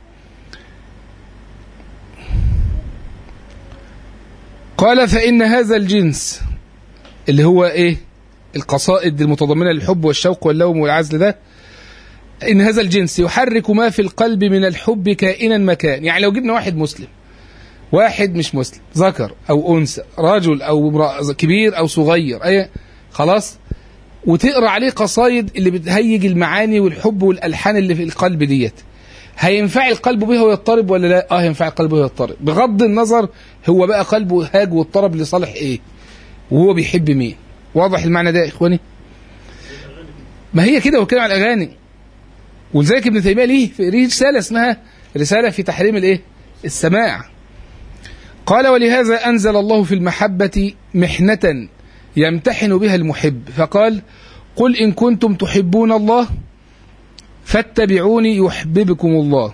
قال: فإن هذا الجنس اللي هو إيه؟ القصائد المتضمنة للحب والشوق واللوم والعزل ده، إن هذا الجنس يحرك ما في القلب من الحب كائنا مكان. يعني لو جبنا واحد مسلم، واحد مش مسلم، ذكر أو أنثى، رجل أو امرأة، كبير أو صغير، أي خلاص، وتقرأ عليه قصايد اللي بتهيج المعاني والحب والألحان اللي في القلب ديت، هينفعل قلبه بها ويضطرب ولا لا؟ هينفعل قلبه ويضطرب، بغض النظر هو بقى قلبه هاج واضطرب لصالح ايه وهو بيحب مين. واضح المعنى ده يا اخواني؟ ما هي كده وكده على الاغاني. ولذلك ابن تيميه ليه رساله اسمها رساله في تحريم الايه؟ السماع. قال: ولهذا انزل الله في المحبه محنه يمتحن بها المحب، فقال: قل ان كنتم تحبون الله فاتبعوني يحببكم الله.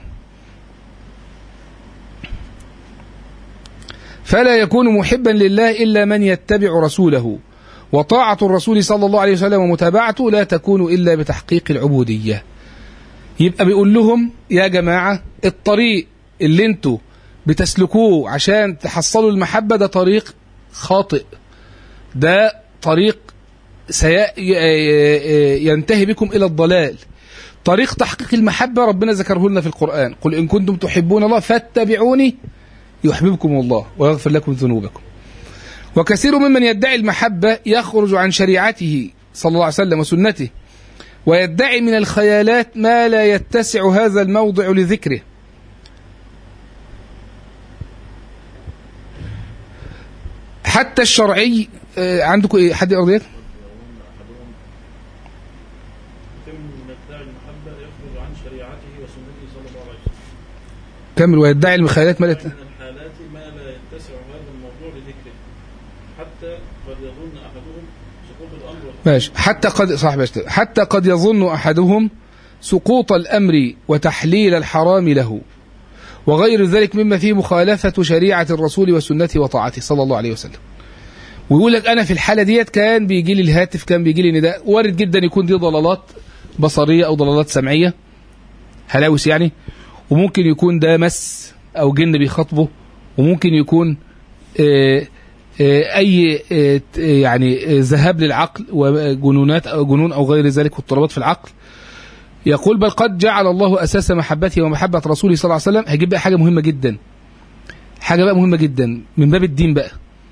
فلا يكون محبا لله إلا من يتبع رسوله، وطاعة الرسول صلى الله عليه وسلم ومتابعته لا تكون إلا بتحقيق العبودية. يبقى بيقول لهم يا جماعة، الطريق اللي انتوا بتسلكوه عشان تحصلوا المحبة ده طريق خاطئ، ده طريق ينتهي بكم إلى الضلال. طريق تحقيق المحبة ربنا ذكره لنا في القرآن: قل إن كنتم تحبون الله فاتبعوني يحببكم الله ويغفر لكم ذنوبكم. وكثير ممن يدعي المحبة يخرج عن شريعته صلى الله عليه وسلم وسنته، ويدعي من الخيالات ما لا يتسع هذا الموضع لذكره. حتى الشرعي. عندكم ايه؟ حد يقرأ؟ كمل. ويدعي المخيلات ما لا يتسع هذا الموضوع لذكره، حتى قد يظن احدهم سقوط الامر. ماشي. حتى قد يظن احدهم سقوط الامر وتحليل الحرام له، وغير ذلك مما فيه مخالفة شريعة الرسول وسنته وطاعته صلى الله عليه وسلم. ويقول لك انا في الحالة ديت كان بيجي لي الهاتف، كان بيجي لي نداء. وارد جدا يكون دي ضلالات بصرية او ضلالات سمعية، هلاوس يعني، وممكن يكون ده مس او جن بيخاطبه، وممكن يكون اي يعني ذهاب للعقل وجنونات او جنون او غير ذلك واضطرابات في العقل. يقول: بل قد جعل الله اساس محبته ومحبه رسوله صلى الله عليه وسلم. هيجيب بقى حاجه مهمه جدا، حاجه بقى مهمه جدا من باب الدين بقى.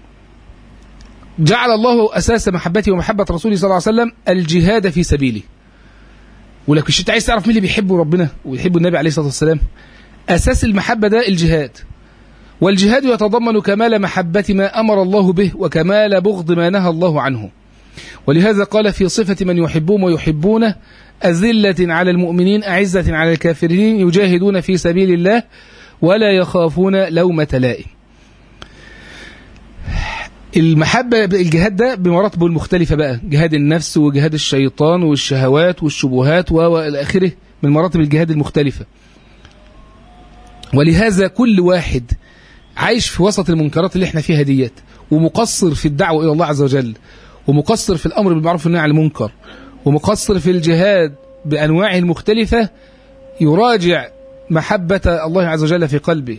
جعل الله اساس محبته ومحبه رسوله صلى الله عليه وسلم الجهاد في سبيله. ولكن مش انت عايز تعرف مين اللي بيحبوا ربنا ويحبوا النبي عليه الصلاه والسلام؟ اساس المحبه ده الجهاد. والجهاد يتضمن كمال محبة ما أمر الله به وكمال بغض ما نهى الله عنه. ولهذا قال في صفة من يحبهم ويحبونه: أذلة على المؤمنين أعزة على الكافرين يجاهدون في سبيل الله ولا يخافون لومة لائم. المحبة الجهاد ده بمراتبه المختلفة بقى، جهاد النفس وجهاد الشيطان والشهوات والشبهات وإلى آخره من مراتب الجهاد المختلفة. ولهذا كل واحد عايش في وسط المنكرات اللي احنا فيها ديت، ومقصر في الدعوة إلى الله عز وجل، ومقصر في الأمر بالمعروف والنهي عن المنكر، ومقصر في الجهاد بأنواعه المختلفة، يراجع محبة الله عز وجل في قلبه.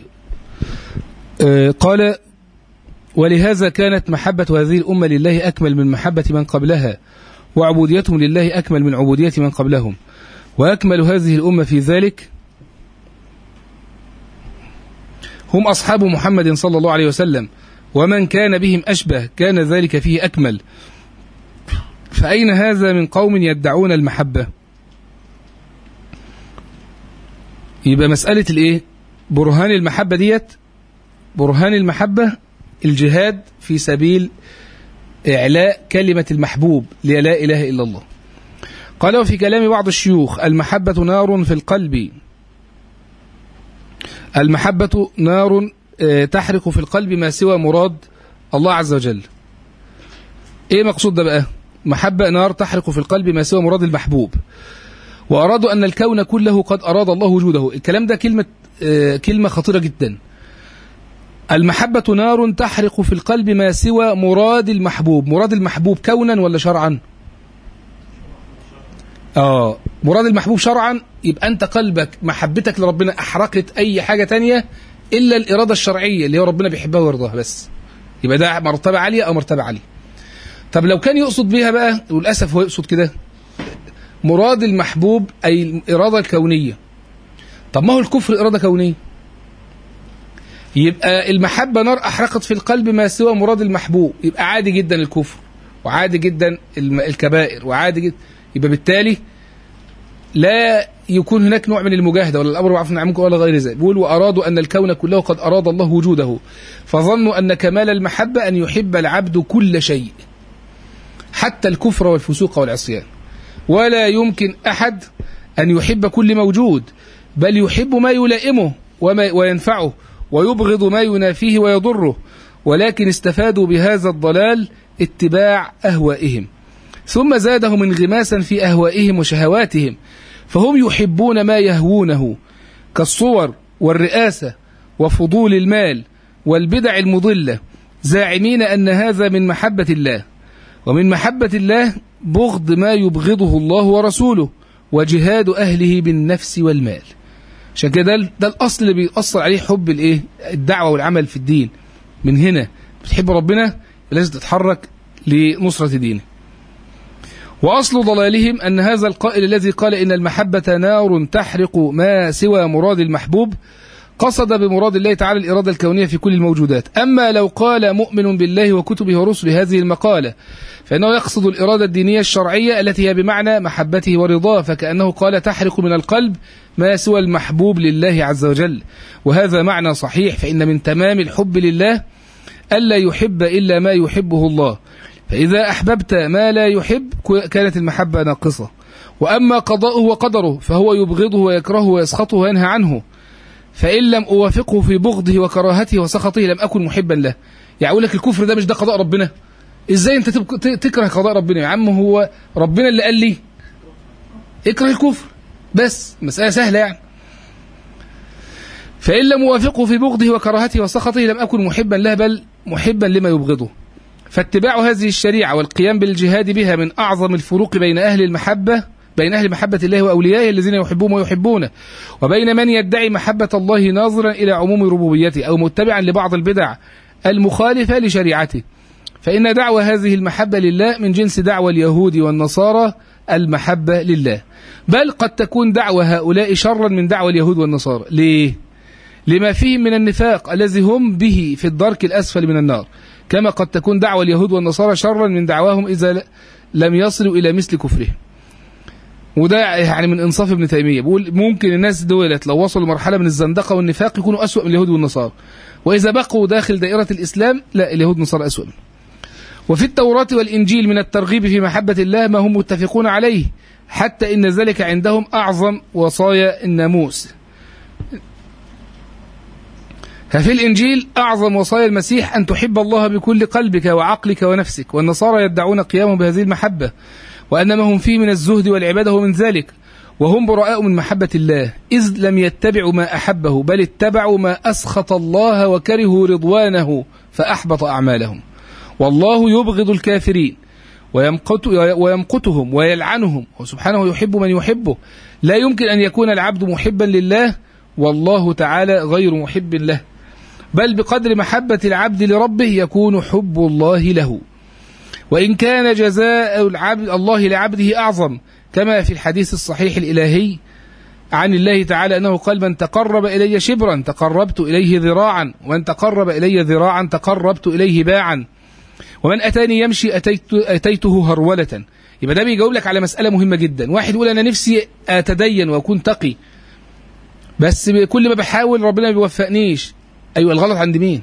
قال: ولهذا كانت محبة هذه الأمة لله أكمل من محبة من قبلها، وعبوديتهم لله أكمل من عبودية من قبلهم، وأكمل هذه الأمة في ذلك هم أصحاب محمد صلى الله عليه وسلم، ومن كان بهم أشبه كان ذلك فيه أكمل. فأين هذا من قوم يدعون المحبة؟ يبقى مسألة الإيه؟ برهان المحبة ديت، برهان المحبة الجهاد في سبيل إعلاء كلمة المحبوب لا إله إلا الله. قالوا في كلام بعض الشيوخ: المحبة نار في القلب، المحبة نار تحرق في القلب ما سوى مراد الله عز وجل. ايه مقصود ده بقى؟ محبة نار تحرق في القلب ما سوى مراد المحبوب. وأرادوا أن الكون كله قد أراد الله وجوده. الكلام ده كلمة خطيرة جدا. المحبة نار تحرق في القلب ما سوى مراد المحبوب. مراد المحبوب كونا ولا شرعا؟ مراد المحبوب شرعا، يبقى أنت قلبك محبتك لربنا أحرقت أي حاجة تانية إلا الإرادة الشرعية اللي هو ربنا بيحبها ويرضاها بس، يبقى ده مرتبة عالية أو مرتبة عالية. طب لو كان يقصد بيها بقى، وللأسف هو يقصد كده، مراد المحبوب أي الإرادة الكونية. طب ما هو الكفر إرادة كونية، يبقى المحبة نار أحرقت في القلب ما سوى مراد المحبوب، يبقى عادي جدا الكفر وعادي جدا الكبائر وعادي جدا، يبقى بالتالي لا يكون هناك نوع من المجاهدة ولا الأمر بالمعروف والنهي عن المنكر ولا غير ذلك. بيقول وأرادوا أن الكون كله قد أراد الله وجوده، فظنوا أن كمال المحبة أن يحب العبد كل شيء حتى الكفر والفسوق والعصيان، ولا يمكن أحد أن يحب كل موجود، بل يحب ما يلائمه وينفعه ويبغض ما ينافيه ويضره، ولكن استفادوا بهذا الضلال اتباع أهوائهم، ثم زادهم انغماسا في أهوائهم وشهواتهم، فهم يحبون ما يهوونه كالصور والرئاسة وفضول المال والبدع المضلة، زاعمين أن هذا من محبة الله، ومن محبة الله بغض ما يبغضه الله ورسوله وجهاد أهله بالنفس والمال. عشان كده ده الأصل اللي بيأثر عليه حب الدعوة والعمل في الدين. من هنا بتحب ربنا لازم تتحرك لنصرة دينه. وأصل ضلالهم أن هذا القائل الذي قال إن المحبة نار تحرق ما سوى مراد المحبوب قصد بمراد الله تعالى الإرادة الكونية في كل الموجودات. أما لو قال مؤمن بالله وكتبه ورسله هذه المقالة فإنه يقصد الإرادة الدينية الشرعية التي هي بمعنى محبته ورضاه، فكأنه قال تحرق من القلب ما سوى المحبوب لله عز وجل، وهذا معنى صحيح، فإن من تمام الحب لله ألا يحب إلا ما يحبه الله، فإذا أحببت ما لا يحب كانت المحبة ناقصة. وأما قضاؤه وقدره فهو يبغضه ويكرهه ويسخطه وينهى عنه، فإن لم أوافقه في بغضه وكراهته وسخطه لم أكن محبا له. يعني أقول لك الكفر ده مش ده قضاء ربنا؟ إزاي أنت تكره قضاء ربنا؟ يا عم هو ربنا اللي قال لي اكره الكفر، بس مسألة سهلة يعني. فإن لم أوافقه في بغضه وكراهته وسخطه لم أكن محبا له، بل محبا لما يبغضه. فاتباع هذه الشريعة والقيام بالجهاد بها من أعظم الفروق بين أهل محبة الله وأوليائه الذين يحبون ويحبونه، وبين من يدعي محبة الله ناظرا إلى عموم ربوبيته أو متبعا لبعض البدع المخالفة لشريعته. فإن دعوة هذه المحبة لله من جنس دعوة اليهود والنصارى المحبة لله، بل قد تكون دعوة هؤلاء شرا من دعوة اليهود والنصارى. ليه؟ لما فيهم من النفاق الذي هم به في الدرك الأسفل من النار، كما قد تكون دعوة اليهود والنصارى شرا من دعواهم إذا لم يصلوا إلى مثل كفرهم. وده يعني من إنصاف ابن تيمية، بيقول ممكن الناس دولت لو وصلوا لمرحلة من الزندقة والنفاق يكونوا أسوأ من اليهود والنصارى، وإذا بقوا داخل دائرة الإسلام لا، اليهود والنصارى أسوأ منهم. وفي التوراة والإنجيل من الترغيب في محبة الله ما هم متفقون عليه، حتى إن ذلك عندهم أعظم وصايا الناموس. ففي الإنجيل أعظم وصايا المسيح أن تحب الله بكل قلبك وعقلك ونفسك، والنصارى يدعون قيامهم بهذه المحبة، وأن ما هم فيه من الزهد والعبادة هو من ذلك، وهم براء من محبة الله، إذ لم يتبعوا ما أحبه بل اتبعوا ما أسخط الله وكرهوا رضوانه فأحبط أعمالهم. والله يبغض الكافرين ويمقتهم ويلعنهم، وسبحانه يحب من يحبه. لا يمكن أن يكون العبد محبا لله والله تعالى غير محب له، بل بقدر محبة العبد لربه يكون حب الله له، وإن كان جزاء الله لعبده أعظم، كما في الحديث الصحيح الإلهي عن الله تعالى أنه قال من تقرب إلي شبرا تقربت إليه ذراعا، ومن تقرب إلي ذراعا تقربت إليه باعا، ومن أتاني يمشي أتيته هرولة. يبقى ده بيجاوب لك على مسألة مهمة جدا. واحد يقول أنا نفسي أتدين وأكون تقي، بس كل ما بحاول ربنا ما بيوفقنيش. أيوة، الغلط عند مين؟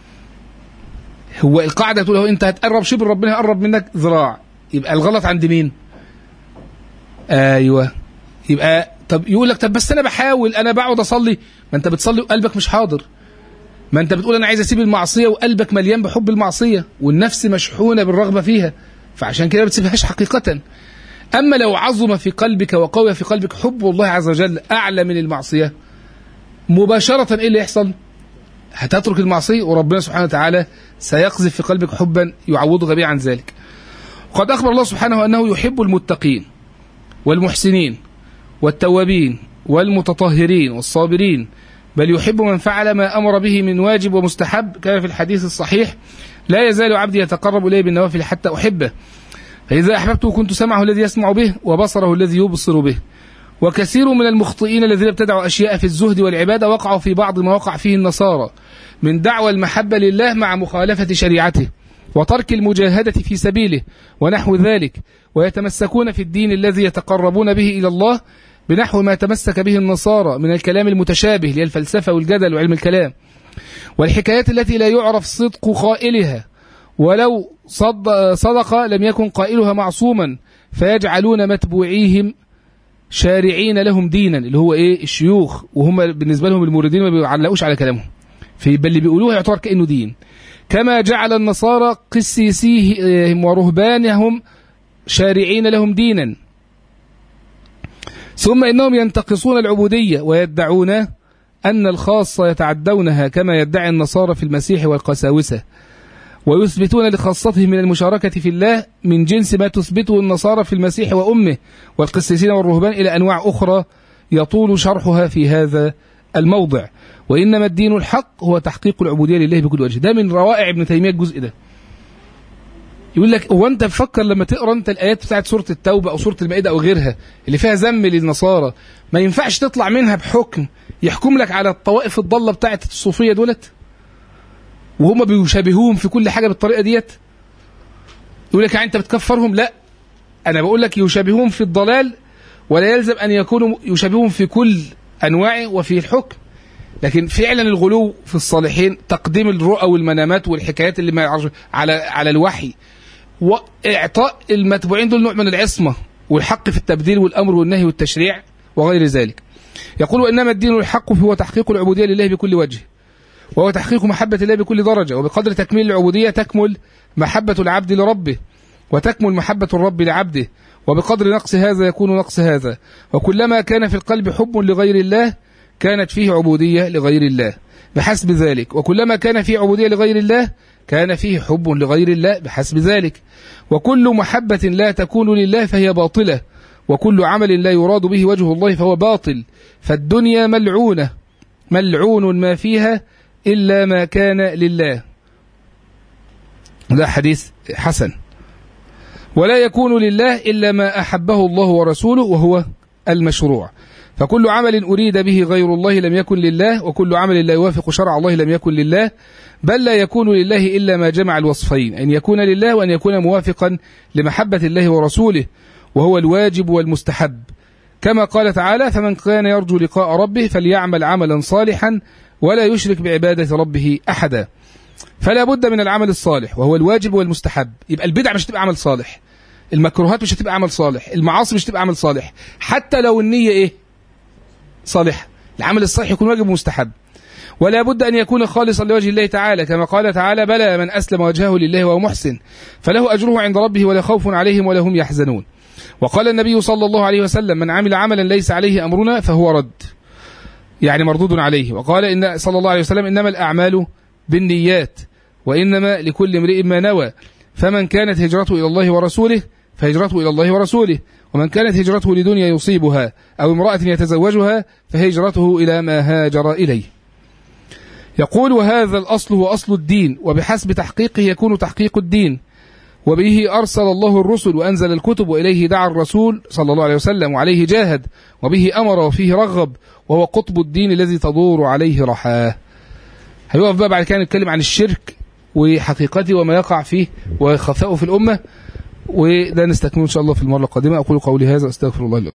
هو القاعدة تقول أنت هتقرب شبر ربنا هيقرب منك ذراع، يبقى الغلط عند مين؟ أيوة، يبقى طب يقول لك طب بس أنا بحاول، أنا بقعد أصلي. ما أنت بتصلي وقلبك مش حاضر. ما أنت بتقول أنا عايز أسيب المعصية وقلبك مليان بحب المعصية والنفس مشحونة بالرغبة فيها، فعشان كده ما بتسيبهاش حقيقة. أما لو عظم في قلبك وقوي في قلبك حب الله عز وجل أعلى من المعصية، مباشرة إيه اللي يحصل؟ هتترك المعصية وربنا سبحانه وتعالى سيقذف في قلبك حبا يعوضك به عن ذلك. وقد أخبر الله سبحانه أنه يحب المتقين والمحسنين والتوابين والمتطهرين والصابرين، بل يحب من فعل ما أمر به من واجب ومستحب، كما في الحديث الصحيح لا يزال عبدي يتقرب إليه بالنوافل حتى أحبه، فإذا أحببته كنت سمعه الذي يسمع به وبصره الذي يبصر به. وكثير من المخطئين الذين ابتدعوا أشياء في الزهد والعبادة وقعوا في بعض ما وقع فيه النصارى من دعوى المحبة لله مع مخالفة شريعته، وترك المجاهدة في سبيله ونحو ذلك، ويتمسكون في الدين الذي يتقربون به إلى الله بنحو ما تمسك به النصارى من الكلام المتشابه للفلسفة والجدل وعلم الكلام، والحكايات التي لا يعرف صدق قائلها، ولو صدق لم يكن قائلها معصوما، فيجعلون متبوعيهم شارعين لهم دينا، اللي هو ايه؟ الشيوخ، وهم بالنسبة لهم الموردين ما بيعلقوش على كلامهم، فيبقى اللي بيقولوه يعتبر كأنه دين. كما جعل النصارى قسيسيهم ورهبانهم شارعين لهم دينا. ثم إنهم ينتقصون العبودية ويدعون أن الخاصة يتعدونها كما يدعي النصارى في المسيح والقساوسة، ويثبتون لخاصتهم من المشاركة في الله من جنس ما تثبته النصارى في المسيح وأمه والقسيسين والرهبان إلى أنواع أخرى يطول شرحها في هذا الموضع. وإنما الدين الحق هو تحقيق العبودية لله بكل وجه. ده من روائع ابن تيمية الجزء ده. يقول لك هو أنت بفكر لما تقرأ أنت الآيات بتاعت سورة التوبة أو سورة المائدة أو غيرها اللي فيها ذم للنصارى، ما ينفعش تطلع منها بحكم يحكم لك على الطوائف الضالة بتاعت الصوفية دولت وهم بيشابهوهم في كل حاجة بالطريقة ديت؟ يقول لك يعني أنت بتكفرهم؟ لا، أنا بقول لك يشابهوهم في الضلال، ولا يلزم أن يكونوا يشابهوهم في كل أنواعه وفي الحكم. لكن فعلا الغلو في الصالحين، تقديم الرؤى والمنامات والحكايات اللي ما يعرف على الوحي، وإعطاء المتبوعين دول نوع من العصمة والحق في التبديل والأمر والنهي والتشريع وغير ذلك. يقول وإنما الدين الحق هو تحقيق العبودية لله بكل وجه، وهو تحقيق محبة الله بكل درجة، وبقدر تكميل العبودية تكمل محبة العبد لربه، وتكمل محبة الرب لعبده، وبقدر نقص هذا يكون نقص هذا. وكلما كان في القلب حب لغير الله كانت فيه عبودية لغير الله بحسب ذلك، وكلما كان فيه عبودية لغير الله كان فيه حب لغير الله بحسب ذلك. وكل محبة لا تكون لله فهي باطلة، وكل عمل لا يراد به وجه الله فهو باطل. فالدنيا ملعونة ملعون ما فيها إلا ما كان لله. ده حديث حسن. ولا يكون لله إلا ما أحبه الله ورسوله وهو المشروع. فكل عمل أريد به غير الله لم يكن لله، وكل عمل لا يوافق شرع الله لم يكن لله، بل لا يكون لله إلا ما جمع الوصفين، أن يكون لله وأن يكون موافقا لمحبة الله ورسوله، وهو الواجب والمستحب. كما قال تعالى فمن كان يرجو لقاء ربه فليعمل عملا صالحا ولا يشرك بعبادة ربه أحدا. فلا بد من العمل الصالح وهو الواجب والمستحب. يبقى البدع مش هتبقى عمل صالح، المكروهات مش هتبقى عمل صالح، المعاصي مش هتبقى عمل صالح، حتى لو النية إيه؟ صالح. العمل الصالح يكون واجب ومستحب. ولا بد أن يكون خالصا لوجه الله تعالى، كما قال تعالى بلى من أسلم وجهه لله وهو محسن فله أجره عند ربه ولا خوف عليهم ولا هم يحزنون. وقال النبي صلى الله عليه وسلم من عمل عملا ليس عليه أمرنا فهو رد، يعني مردود عليه. وقال إن صلى الله عليه وسلم إنما الأعمال بالنيات وإنما لكل امرئ ما نوى، فمن كانت هجرته إلى الله ورسوله فهجرته إلى الله ورسوله، ومن كانت هجرته لدنيا يصيبها أو امرأة يتزوجها فهجرته إلى ما هاجر إليه. يقول وهذا الأصل هو أصل الدين، وبحسب تحقيقه يكون تحقيق الدين، وبه أرسل الله الرسل وأنزل الكتب، وإليه دعا الرسول صلى الله عليه وسلم وعليه جاهد، وبه أمر وفيه رغب، وهو قطب الدين الذي تدور عليه رحاه. هيوقف بقى بعد كده نتكلم عن الشرك وحقيقته وما يقع فيه وخفاؤه في الأمة، وده نستكمل إن شاء الله في المرة القادمة. أقول قولي هذا أستغفر الله لكم.